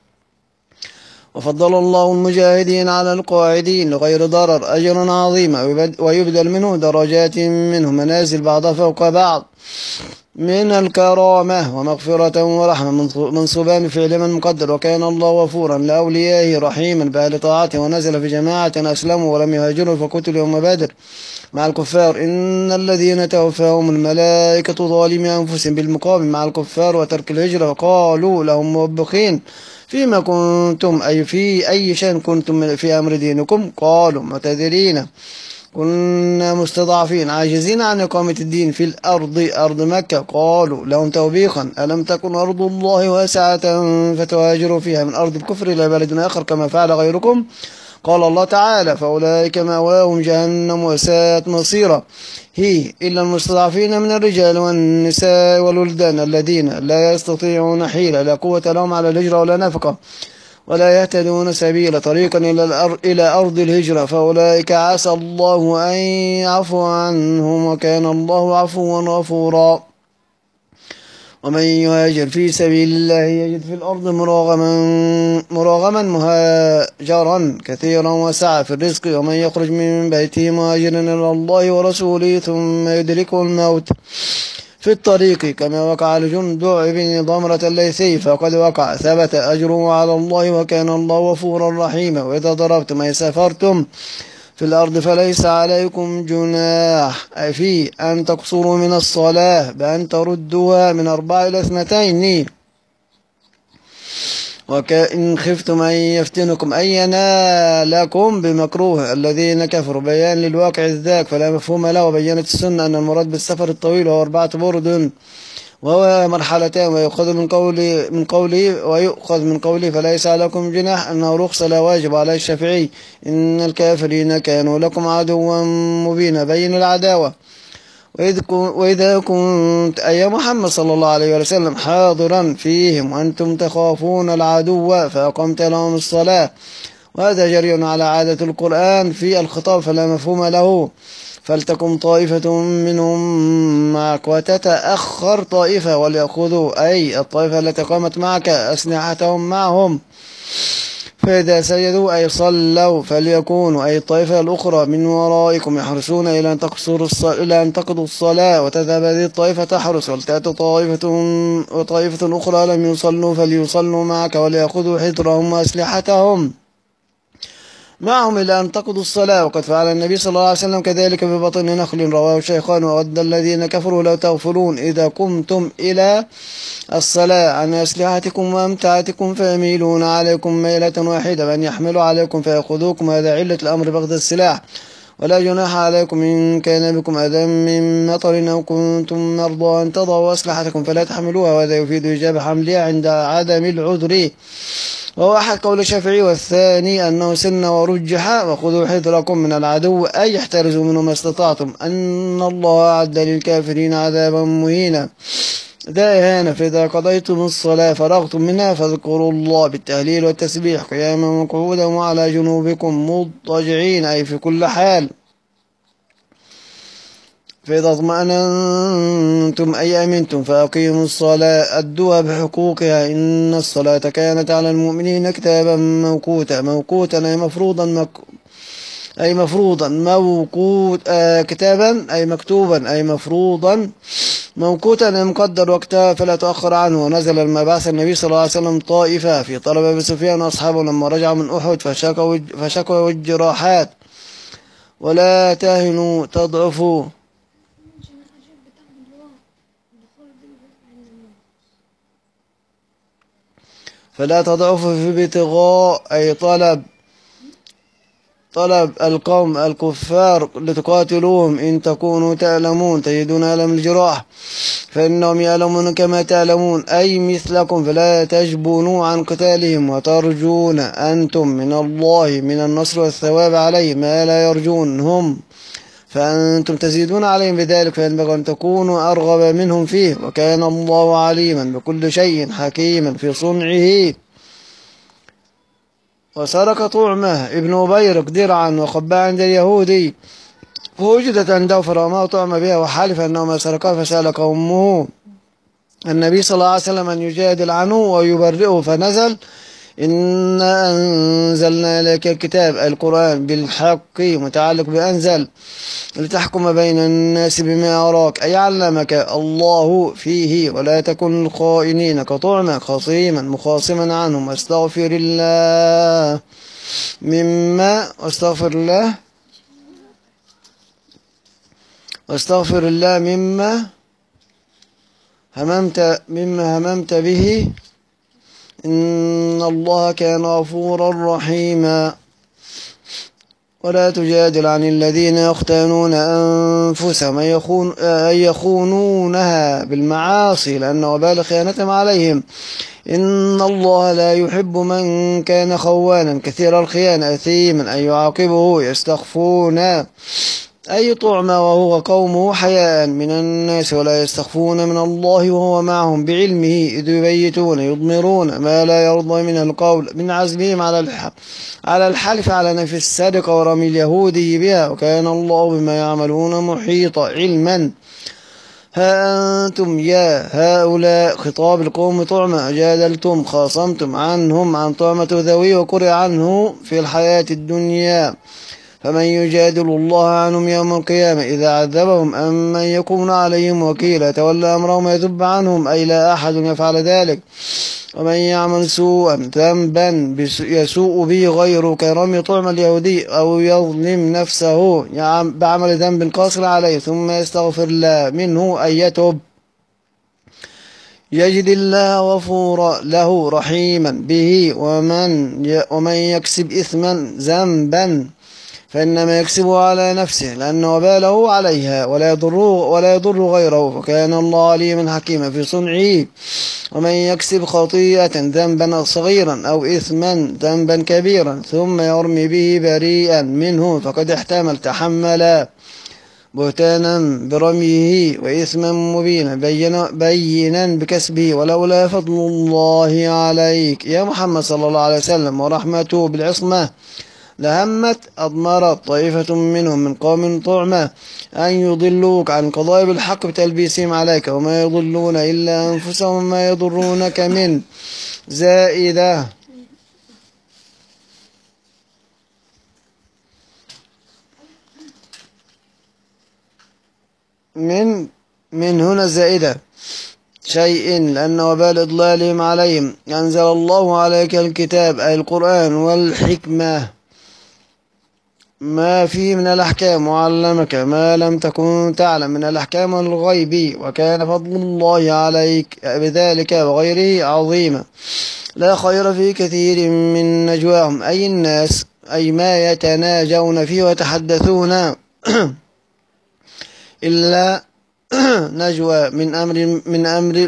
وفضل الله المجاهدين على القاعدين لغير ضرر أجرا عظيما ويبدل منه درجات منه منازل بعضها فوق بعض من الكرامة ومغفرة ورحمة منصوبان بفعل من مقدر. وكان الله غفورا لأوليائه رحيما بأهل طاعته. ونزل في جماعة أسلموا ولم يهاجروا فقتلوا يوم بدر مع الكفار إن الذين توفاهم الملائكة ظالمي أنفسهم بالمقام مع الكفار وترك الهجرة وقالوا لهم موبخين فيما كنتم أي في أي شيء كنتم في أمر دينكم قالوا معتذرين كنا مستضعفين عاجزين عن إقامة الدين في الأرض أرض مكة. قالوا لهم توبيخا ألم تكن أرض الله واسعة فتهاجروا فيها من أرض الكفر إلى بلد آخر كما فعل غيركم. قال الله تعالى فأولئك مأواهم جهنم وساءت مصيرا هي إلا المستضعفين من الرجال والنساء والولدان الذين لا يستطيعون حيلة لا قوة لهم على الهجرة ولا نفقة ولا يهتدون سبيل طريقا إلى أرض الهجرة فأولئك عسى الله أن يعفو عنهم وكان الله عفوا غفورا. ومن يهاجر في سبيل الله يجد في الأرض مراغما مراغما مهاجرا كثيرا وسعة في الرزق. ومن يخرج من بيته مهاجرا إلى الله ورسوله ثم يدركه الموت في الطريق كما وقع لجندع بن ضمرة الليثي فقد وقع ثبت أجره على الله وكان الله غفورا رحيما. وإذا ضربتم أي سافرتم في الأرض فليس عليكم جناح أي في أن تقصروا من الصلاة بأن تردوها من أربع إلى اثنتين. وكإن خفتم أن يفتنكم أن ينالكم بمكروه الذين كفروا بيان للواقع الذاك فلا مفهوم له. وبينت السنة أن المراد بالسفر الطويل هو أربعة برد وهو مرحلتان ويؤخذ من قوله من قوله ويؤخذ من قوله فليس عليكم جناح أنه رخصة لا واجب على الشافعي إن الكافرين كانوا لكم عدوا مبينا بين العداوة. وإذ كن وإذا كنت أي محمد صلى الله عليه وسلم حاضرا فيهم وأنتم تخافون العدو فأقمت لهم الصلاة، وهذا جري على عادة القرآن في الخطاب فلا مفهوم له، فلتكن طائفة منهم معك وتتأخر طائفة وليأخذوا أي الطائفة التي قامت معك أسلحتهم معهم، فإذا سجدوا أي صلوا فليكونوا أي الطائفة الأخرى من ورائكم يحرسون إلى أن تقصروا الصلاة إلى أن تقضوا الصلاة، وتذهب هذه الطائفة تحرس، ولتأتي طائفة وطائفة أخرى لم يصلوا فليصلوا معك وليأخذوا حذرهم وأسلحتهم معهم إلى أن تقضوا الصلاة، وقد فعل النبي صلى الله عليه وسلم كذلك ببطن نخل، رواه الشيخان. وود الذين كفروا لو تغفلون إذا قمتم إلى الصلاة عن أسلحتكم وأمتعتكم فيميلون عليكم ميلة واحدة بأن يحملوا عليكم فيأخذوكم، هذا علة الأمر بأخذ السلاح. ولا جناح عليكم إن كان بكم أذى من مطر أو كنتم مرضى أن تضعوا أسلحتكم فلا تحملوها، وهذا يفيد إجابة حملها عند عدم العذر، وهو أحد قول الشافعي. والثاني أنه سن ورجح وخذوا حذركم من العدو أي احترزوا منه ما استطعتم، أن الله أعد للكافرين عذابا مهينا. ده إهانة. فإذا قضيتم الصلاة فرغتم منها فاذكروا الله بالتهليل والتسبيح قياما وقعودا وعلى جنوبكم مضطجعين أي في كل حال. فإذا اطمأننتم أي أمنتم فأقيموا الصلاة أدوها بحقوقها إن الصلاة كانت على المؤمنين كتابا موقوتا. موقوتا أي مفروضا مك... أي مفروضا موقوت آه كتابا أي مكتوبا أي مفروضا موقوتا أي مقدر وقتها فلا تؤخر عنه. ونزل لما بعث النبي صلى الله عليه وسلم طائفة في طلب أبي سفيان وأصحابه لما رجعوا من أحد فشكوا فشكوا الجراحات ولا تهنوا تضعفوا فلا تضعفوا في ابتغاء أي طلب طلب القوم الكفار لتقاتلوهم إن تكونوا تعلمون تجدون ألم الجراح فإنهم يعلمون كما تعلمون أي مثلكم فلا تجبنوا عن قتالهم وترجون أنتم من الله من النصر والثواب عليهم ما لا يرجون هم فأنتم تزيدون عليهم بذلك، فينبغي أن تكونوا أرغب منهم فيه، وكان الله عليما بكل شيء حكيما في صنعه. وسرق طعمه ابن أبيرق درعا وخباه عند اليهودي فوجدت عنده فرماه طعم بها وحلف أنه ما سرقه، فسأل قومه النبي صلى الله عليه وسلم أن يجادل عنه ويبرئه، فنزل إنا أنزلنا إليك الكتاب القرآن بالحق متعلق بأنزل لتحكم بين الناس بما أراك أي علمك الله فيه ولا تكن الخائنين كطعمك خصيما مخاصما عنهم واستغفر الله مما واستغفر الله واستغفر الله مما هممت مما هممت به إن الله كان غفورا رحيما. ولا تجادل عن الذين يختانون أنفسهم أي يخونونها بالمعاصي لأن وبال خيانتهم عليهم، إن الله لا يحب من كان خوانا كثير الخيانة أثيما أي يعاقبه يستخفون أي طعم وهو قومه حياء من الناس ولا يستخفون من الله وهو معهم بعلمه إذ يبيتون يضمرون ما لا يرضى من القول من عزمهم على الح... على الحلف على نفي السرقة ورمي اليهودي بها، وكان الله بما يعملون محيطا علما. ها أنتم يا هؤلاء خطاب القوم طعمة جادلتم خاصمتم عنهم عن طعمة ذوي وقرئ عنه في الحياة الدنيا، فمن يجادل الله عنهم يوم القيامة إذا عذبهم أم من يكون عليهم وكيلا تولى أمرهم يذب عنهم أي لا أحد يفعل ذلك. ومن يعمل سوءا ذنبا يسوء به غيره كرمي طعم اليهودي أو يظلم نفسه بعمل ذنب قاصر عليه ثم يستغفر الله منه أن يتوب يجد الله غفورا له رحيما به. ومن ومن يكسب إثما ذنبا فإنما يكسبه على نفسه لأن وباله عليها ولا يضر ولا يضر غيره، فكان الله عليما حكيما في صنعه. ومن يكسب خطيئة ذنبا صغيرا أو إثما ذنبا كبيرا ثم يرمي به بريئا منه فقد احتمل تحمل بهتانا برميه وإثما مبينا بينا, بينا بكسبه، ولولا فضل الله عليك يا محمد صلى الله عليه وسلم ورحمته بالعصمة لهمت أضمرت طائفة منهم من قوم طعمة أن يضلوك عن قضاء بالحق بتلبيسهم عليك، وما يضلون إلا أنفسهم ما يضرونك من زائدة. من من هنا زائدة شيء، لأن وبال إضلالهم عليهم أنزل الله عليك الكتاب أي القرآن والحكمة ما فيه من الأحكام، وعلمك ما لم تكن تعلم من الأحكام والغيب، وكان فضل الله عليك بذلك وغيره عظيما. لا خير في كثير من نجواهم أي الناس أي ما يتناجون فيه ويتحدثون إلا نجوى من أمر من أمر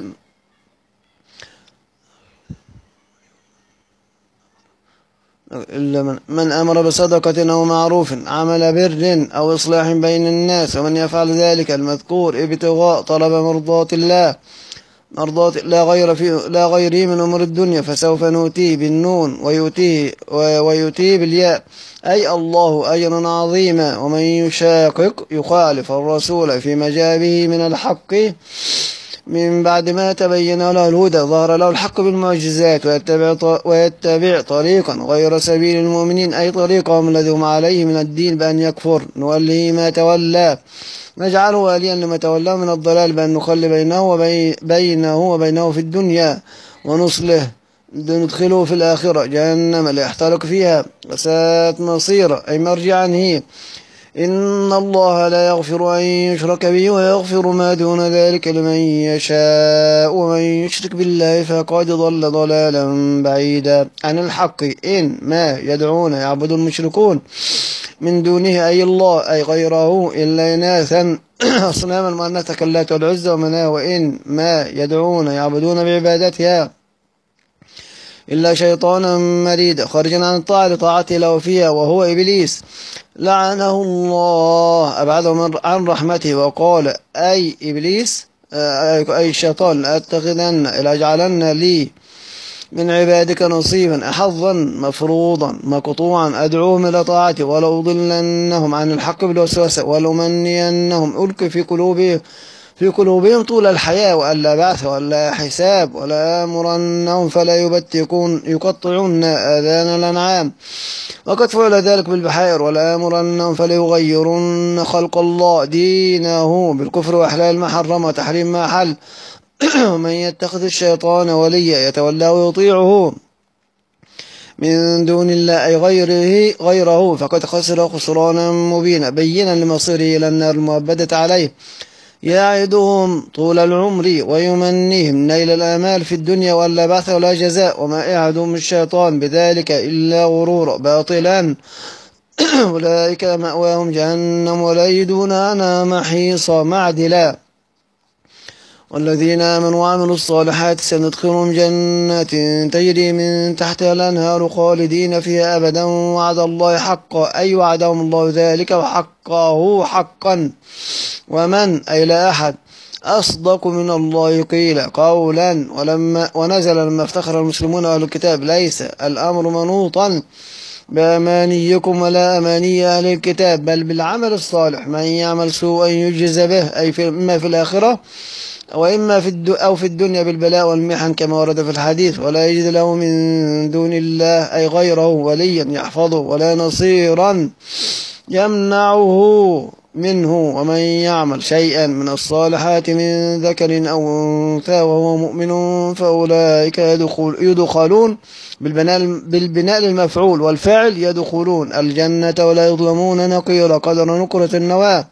إلا من, من أمر بصدقة أو معروف عمل بر أو إصلاح بين الناس، ومن يفعل ذلك المذكور ابتغاء طلب مرضات الله مرضات لا غير في لا غيره من أمور الدنيا فسوف نؤتيه بالنون ويؤتيه ويؤتيه بالياء أي الله أجرا عظيما. ومن يشاقق يخالف الرسول في مجابه من الحق من بعد ما تبين له الهدى ظهر له الحق بالمعجزات ويتبع, ويتبع طريقا غير سبيل المؤمنين أي طريقهم الذي هم عليه من الدين بأن يكفر نوليه ما تولى نجعله وليا لما تولاه من الضلال بأن نخلي بينه وبي بينه وبينه في الدنيا ونصله ندخله في الآخرة جهنم لا يحترق فيها وساءت مصيرا أي مرجعا هي. إن الله لا يغفر أن يشرك به ويغفر ما دون ذلك لمن يشاء، ومن يشرك بالله فقد ضل ضلالا بعيدا عن الحق. إن ما يدعون يعبد المشركون من دونه أي الله أي غيره إلا إناثا أصناما مؤنثة كاللات والعزى ومناه، وإن ما يدعون يعبدون بعبادتها إلا شيطانا مريدا خارجا عن الطاعة لطاعته له فيها وهو إبليس لعنه الله أبعده عن رحمته، وقال أي إبليس أي الشيطان لأتخذن لأجعلن لي من عبادك نصيبا حظا مفروضا مقطوعا أدعوهم إلى طاعتي ولأضلنهم عن الحق بالوسوسة ولأمنينهم ألقي في قلوبهم في قلوبهم طول الحياة وألا بعث وألا حساب ولا آمرنهم فلا يبتكون يقطعون آذان الأنعام وقد فعل ذلك بالبحائر ولا آمرنهم فلا يغيرون خلق الله دينه بالكفر وإحلال ما حرم وتحريم ما حل ومن يتخذ الشيطان وليا يتولاه ويطيعه من دون الله أي غيره غيره فقد خسر خسرانا مبينا بينا لمصيره إلى النار المؤبدة عليه يعدهم طول العمر ويمنيهم نيل الآمال في الدنيا ولا بعث ولا جزاء، وما يعدهم الشيطان بذلك إلا غرورا باطلا أولئك مأواهم جهنم ولا يجدون عنها محيصا معدلا. والذين آمنوا وعملوا الصالحات سندخلهم جنات تجري من تحتها الأنهار خالدين فيها أبدا وعد الله حقا أي وعدهم الله ذلك وحقه حقا. ومن أي لا أحد أصدق من الله قيل قولا. ولما ونزل لما افتخر المسلمون أهل الكتاب ليس الأمر منوطا بأمانيكم ولا أماني أهل الكتاب بل بالعمل الصالح من يعمل سوءا يجز به أي في إما في الآخرة وإما في الد أو في الدنيا بالبلاء والمحن كما ورد في الحديث ولا يجد له من دون الله أي غيره وليا يحفظه ولا نصيرا يمنعه منه. ومن يعمل شيئا من الصالحات من ذكر أو أنثى وهو مؤمن فأولئك يدخل يدخلون بالبناء بالبناء للمفعول والفاعل يدخلون الجنة ولا يظلمون نقيرا قدر نقرة النواة.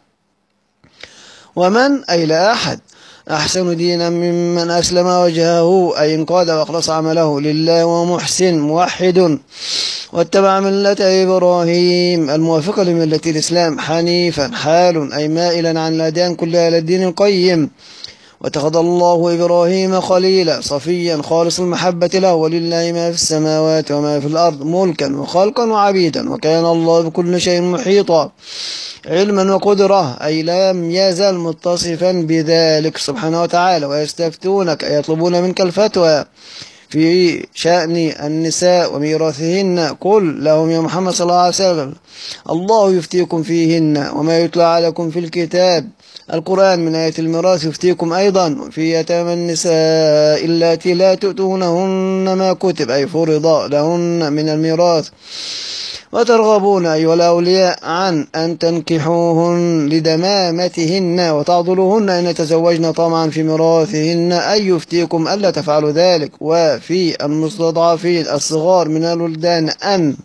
ومن أي لا أحد أحسن دينا ممن أسلم وجهه أي انقاد وأخلص عمله لله ومحسن موحد واتبع ملة إبراهيم الموافقة لملة الإسلام حنيفا حال أي مائلا عن الأديان كلها إلى الدين القيم واتخذ الله إبراهيم خليلا صفيا خالص المحبة له، ولله ما في السماوات وما في الأرض ملكا وخلقا وعبيدا، وكان الله بكل شيء محيطا علما وقدرة، أي لم يزل متصفا بذلك سبحانه وتعالى. ويستفتونك أي يطلبون منك الفتوى في شأن النساء وميراثهن، قل لهم يا محمد صلى الله عليه وسلم الله يفتيكم فيهن وما يتلى عليكم في الكتاب القرآن من آية الميراث يفتيكم أيضا في يتامى النساء اللاتي لا تؤتونهن ما كتب أي فرض لهن من الميراث، وترغبون أيها الأولياء عن أن تنكحوهن لدمامتهن وتعضلوهن أن يتزوجن طمعا في ميراثهن، أي يفتيكم ألا تفعلوا ذلك. وفي المستضعفين الصغار من الولدان أن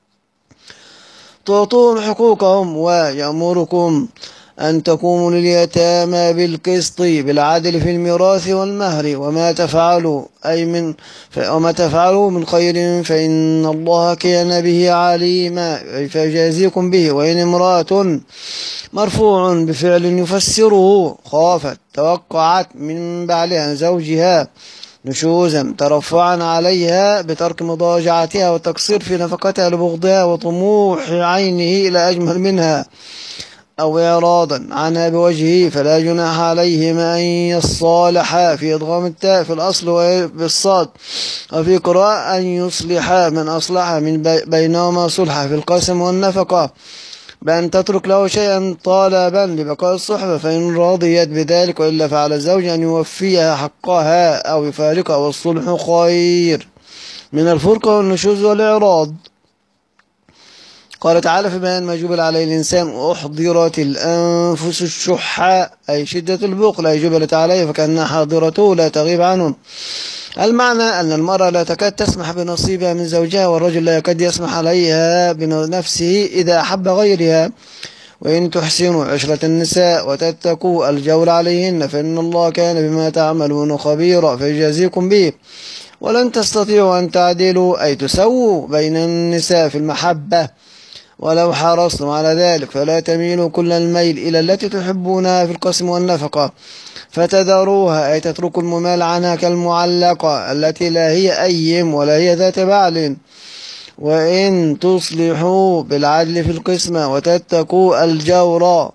تعطوهم حقوقهم، ويأمركم أن تقوموا لليتامى بالقسط بالعدل في الميراث والمهر، وما تفعلوا أي من وما تفعلوا من خير فإن الله كان به عليما فيجازيكم به. وإن امرأة مرفوع بفعل يفسره خافت توقعت من بعلها زوجها نشوزا ترفعا عليها بترك مضاجعتها والتقصير في نفقتها لبغضها وطموح عينه إلى أجمل منها أو إعراضا عنها بوجهه، فلا جناح عليهما أن يصالحا في إدغام التاء في الأصل وبالصاد، وفي قراءة أن يصلحا من أصلح من بينهما صلحا في القسم والنفقة، بأن تترك له شيئا طالبا لبقاء الصحبة فإن رضيت بذلك، وإلا فعلى الزوج أن يوفيها حقها أو يفارقها، والصلح خير من الفرقة والنشوز والإعراض. قال تعالى في بيان ما جبل عليه الإنسان أحضرت الأنفس الشح أي شدة البخل أي جبلت عليه فكأنها حاضرته لا تغيب عنهم. المعنى أن المرأة لا تكاد تسمح بنصيبها من زوجها، والرجل لا يكاد يسمح عليها بنفسه إذا أحب غيرها. وإن تحسنوا عشرة النساء وتتقوا الجور عليهن فإن الله كان بما تعملون خبيرا فيجازيكم به. ولن تستطيعوا أن تعدلوا أي تسووا بين النساء في المحبة ولو حرصتم على ذلك، فلا تميلوا كل الميل إلى التي تحبونها في القسم والنفقة فتذروها أي تتركوا الممال عنها كالمعلقة التي لا هي أيم ولا هي ذات بعل. وإن تصلحوا بالعدل في القسمة وتتقوا الجور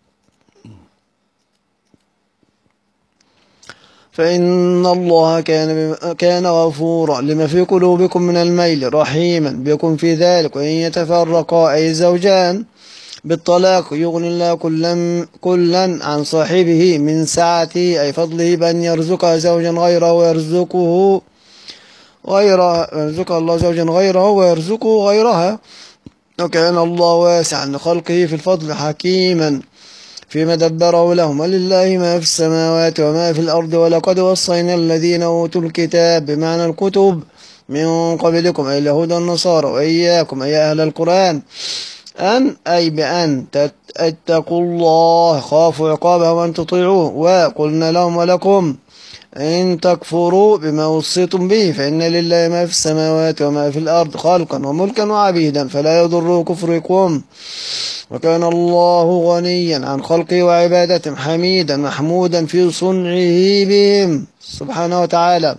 فإن الله كان كان غفورا لما في قلوبكم من الميل رحيما بكم في ذلك. وإن يتفرقا أي الزوجان بالطلاق يغني الله كلا كلا عن صاحبه من سعته أي فضله بأن يرزقها زوجا غيره ويرزقه غيره يرزقها الله زوجا غيره ويرزقه غيرها، وكان الله واسعا لخلقه في الفضل حكيما فيما دبره لهم. ولله ما في السماوات وما في الأرض ولقد وصينا الذين أوتوا الكتاب بمعنى الكتب من قبلكم أي اليهود والنصارى وإياكم أي أهل القرآن أن أي بأن تتقوا الله خافوا عقابه وأن تطيعوه. وقلنا لهم ولكم إن تكفروا بما وصيتم به فإن لله ما في السماوات وما في الأرض خلقا وملكا وعبيدا فلا يضر كفركم، وكان الله غنيا عن خلقه وعبادتهم حميدا محمودا في صنعه بهم سبحانه وتعالى.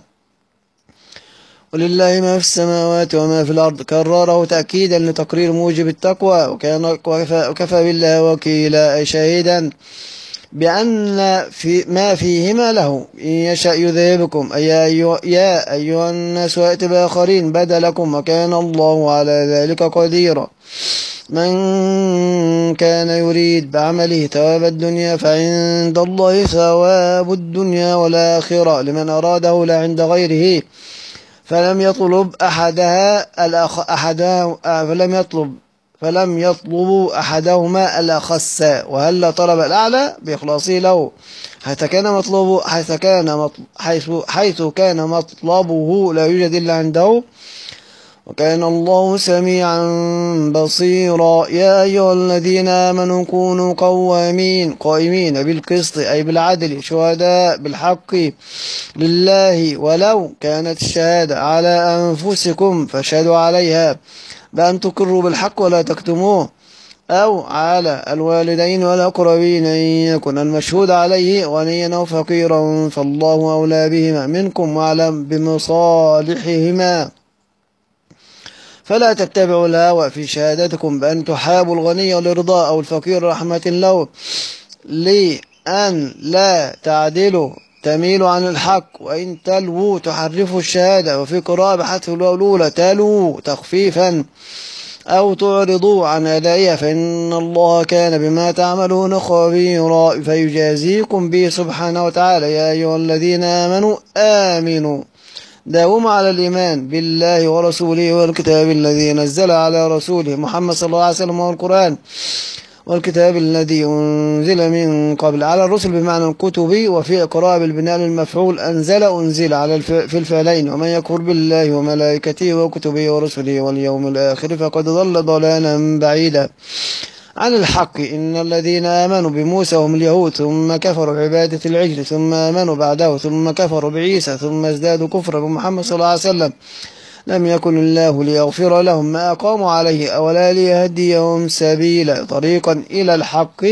ولله ما في السماوات وما في الأرض كرره تأكيدا لتقرير موجب التقوى، وكان وكفى بالله وكيلا أي شاهدا بأن في ما فيهما له إن يشاء يذهبكم أي يا أيها الناس ويأتي بآخرين بدلكم وكان الله على ذلك قديرا. من كان يريد بعمله ثواب الدنيا فعند الله ثواب الدنيا والآخرة لمن أراده لا عند غيره، فلم يطلب أحدها الأخ أحدها فلم يطلب فلم يطلبوا أحدهما الأخس وهل طلب الأعلى بإخلاصه له حيث كان مطلوبه حيث كان مطلب حيث حيث كان مطلبه لا يوجد إلا عنده، وكان الله سميعا بصيرا. يا أيها الذين آمنوا كونوا قوامين قائمين بالقسط أي بالعدل شهداء بالحق لله ولو كانت الشهادة على أنفسكم فاشهدوا عليها بأن تقروا بالحق ولا تكتموه أو على الوالدين والأقربين إن يكن المشهود عليه غنيا أو فقيرا فالله أولى بهما منكم واعلم بمصالحهما. فلا تتبعوا الهوى في شهادتكم بأن تحابوا الغني لرضاه أو الفقير رحمة له لأن لا تعدلوا تميلوا عن الحق، وإن تلووا تحرفوا الشهادة، وفي قراءة بحذف الواو الأولى تلووا تخفيفا، أو تعرضوا عن أدائها فإن الله كان بما تعملون خبيرا فيجازيكم به سبحانه وتعالى. يا أيها الذين آمنوا آمنوا داوموا على الإيمان بالله ورسوله والكتاب الذي نزل على رسوله محمد صلى الله عليه وسلم والقرآن والكتاب الذي أنزل من قبل على الرسل بمعنى الكتب، وفي إقراء بالبناء للمفعول أنزل أنزل على الف... في الفعلين. ومن يكفر بالله وملائكته وكتبه ورسله واليوم الآخر فقد ضل ضلالا بعيدا عن الحق. إن الذين آمنوا بموسى هم اليهود ثم كفروا بعبادة العجل ثم آمنوا بعده ثم كفروا بعيسى ثم ازدادوا كفرا بمحمد صلى الله عليه وسلم لم يكن الله ليغفر لهم ما أقاموا عليه أولا ليهديهم سبيلا طريقا إلى الحق.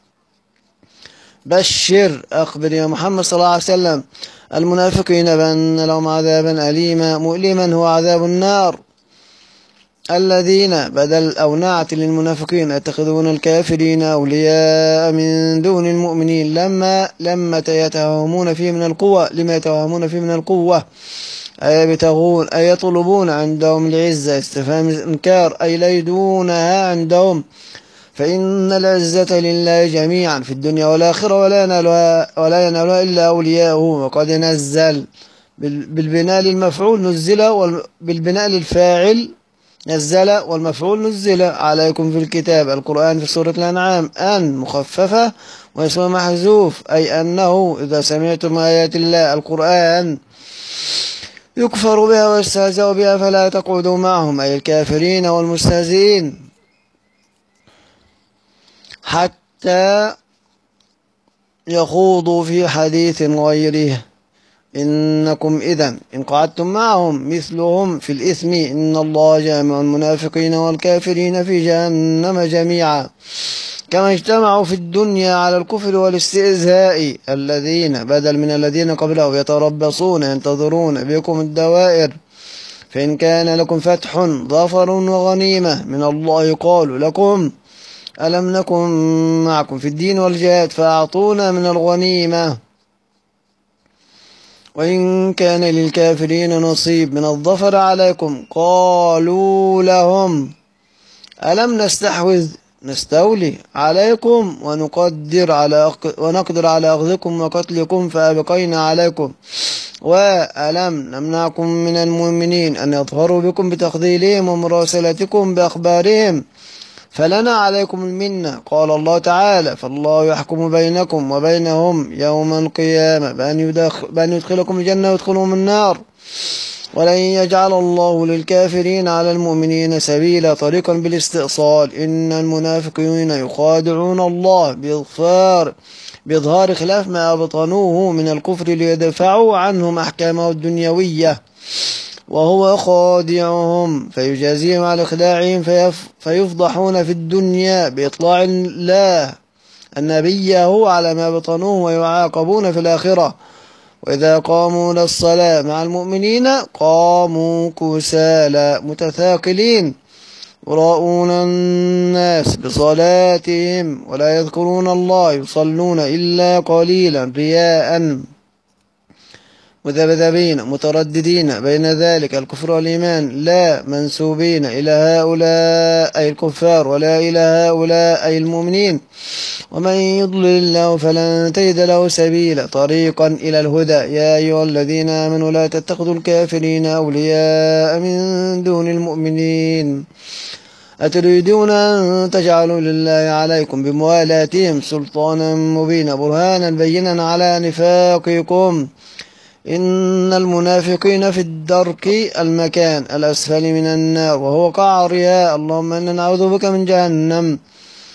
بشر أخبر يا محمد صلى الله عليه وسلم المنافقين بأن لهم عذابا أليما مؤلما هو عذاب النار. الذين بدل أو نعت للمنافقين يتخذون الكافرين أولياء من دون المؤمنين لما لما يتوهمون فيه من القوة لما يتوهمون فيه من القوة أي يبتغون أي يطلبون عندهم العزة استفهام إنكار أي لا يدونها عندهم. فإن العزة لله جميعا في الدنيا والآخرة ولا ينالها ولا ينالها إلا أولياؤه. وقد نزل بالبناء للمفعول نزل بالبناء للفاعل نزل والمفعول نزل عليكم في الكتاب القرآن في سورة الأنعام أن مخففة واسم محذوف أي أنه إذا سمعتم آيات الله القرآن يكفر بها ويستهزأ بها فلا تقعدوا معهم أي الكافرين والمستهزئين حتى يخوضوا في حديث غيره إنكم إذن إن قعدتم معهم مثلهم في الإثم إن الله جامع المنافقين والكافرين في جهنم جميعا. كما اجتمعوا في الدنيا على الكفر والاستئذاء الذين بدل من الذين قبلهم يتربصون ينتظرون بكم الدوائر فإن كان لكم فتح ظفر وغنيمة من الله قالوا لكم ألم نكن معكم في الدين والجهاد فأعطونا من الغنيمة. وإن كان للكافرين نصيب من الظفر عليكم قالوا لهم ألم نستحوذ نستولي عليكم ونقدر على ونقدر على أخذكم وقتلكم فأبقينا عليكم وألم نمنعكم من المؤمنين أن يظهروا بكم بتخذيلهم ومراسلتكم بأخبارهم فلنا عليكم المنة. قال الله تعالى فالله يحكم بينكم وبينهم يوم القيامة بأن يدخلكم الجنة ويدخلهم النار ولن يجعل الله للكافرين على المؤمنين سبيلا طريقا بالاستئصال. إن المنافقين يخادعون الله بإظهار بإظهار خلاف ما أبطنوه من الكفر ليدفعوا عنهم أحكامه الدنيوية وهو خادعهم فيجازيهم على إخداعهم فيف فيفضحون في الدنيا بإطلاع الله النبيه على ما بطنوه ويعاقبون في الآخرة. وإذا قاموا للصلاة مع المؤمنين قاموا كسالى متثاقلين يراءون الناس بصلاتهم ولا يذكرون الله يصلون إلا قليلا رياء مذبذبين مترددين بين ذلك الكفر والإيمان لا منسوبين إلى هؤلاء أي الكفار ولا إلى هؤلاء أي المؤمنين. ومن يضلل الله فلن تجد له سبيلا طريقا إلى الهدى. يا أيها الذين آمنوا لا تتخذوا الكافرين أولياء من دون المؤمنين أتريدون أن تجعلوا لله عليكم بموالاتهم سلطانا مبينا برهانا بينا على نفاقكم. إن المنافقين في الدرك المكان الأسفل من النار وهو قعرها اللهم إنا نعوذ بك من جهنم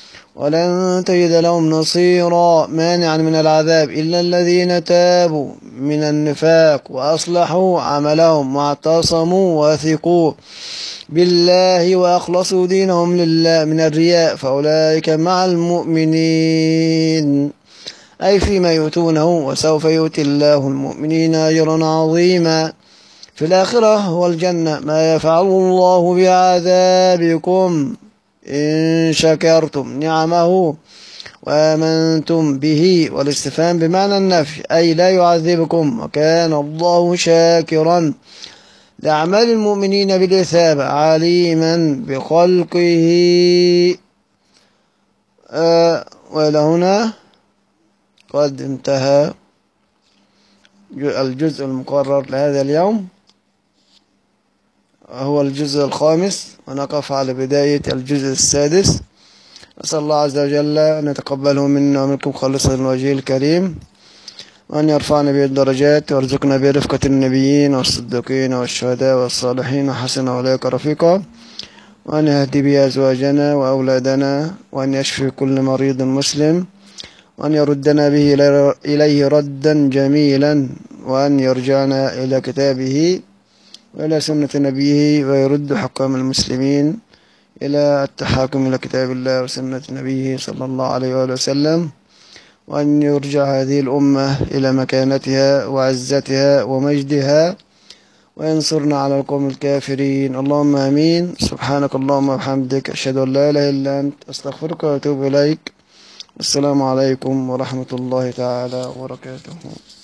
ولن تجد لهم نصيرا مانعا من العذاب إلا الذين تابوا من النفاق وأصلحوا عملهم واعتصموا وثقوا بالله وأخلصوا دينهم لله من الرياء فأولئك مع المؤمنين، أي فيما يؤتونه، وسوف يؤتي الله المؤمنين أجرا عظيما في الآخرة والجنة. ما يفعل الله بعذابكم إن شكرتم نعمه وآمنتم به، والاستفهام بمعنى النفي، أي لا يعذبكم، وكان الله شاكرا لأعمال المؤمنين بالإثابة عليما بخلقه. آه وإلى هنا قد انتهى الجزء المقرر لهذا اليوم، هو الجزء الخامس، ونقف على بداية الجزء السادس. أسأل الله عز وجل أن يتقبله منا ومنكم خالصا لوجهه الكريم، وأن يرفعنا به الدرجات، ويرزقنا برفقة النبيين والصديقين والشهداء والصالحين وحسن أولئك رفيقا، وأن يهدي به أزواجنا وأولادنا، وأن يشفي كل مريض مسلم، وأن يردنا به إليه ردا جميلا، وأن يرجعنا إلى كتابه وإلى سنة نبيه، ويرد حكام المسلمين إلى التحاكم إلى كتاب الله وسنة نبيه صلى الله عليه وآله وسلم، وأن يرجع هذه الأمة إلى مكانتها وعزتها ومجدها، وينصرنا على القوم الكافرين. اللهم آمين. سبحانك اللهم وبحمدك، أشهد أن لا إله إلا أنت، أستغفرك وأتوب إليك. السلام عليكم ورحمة الله تعالى وبركاته.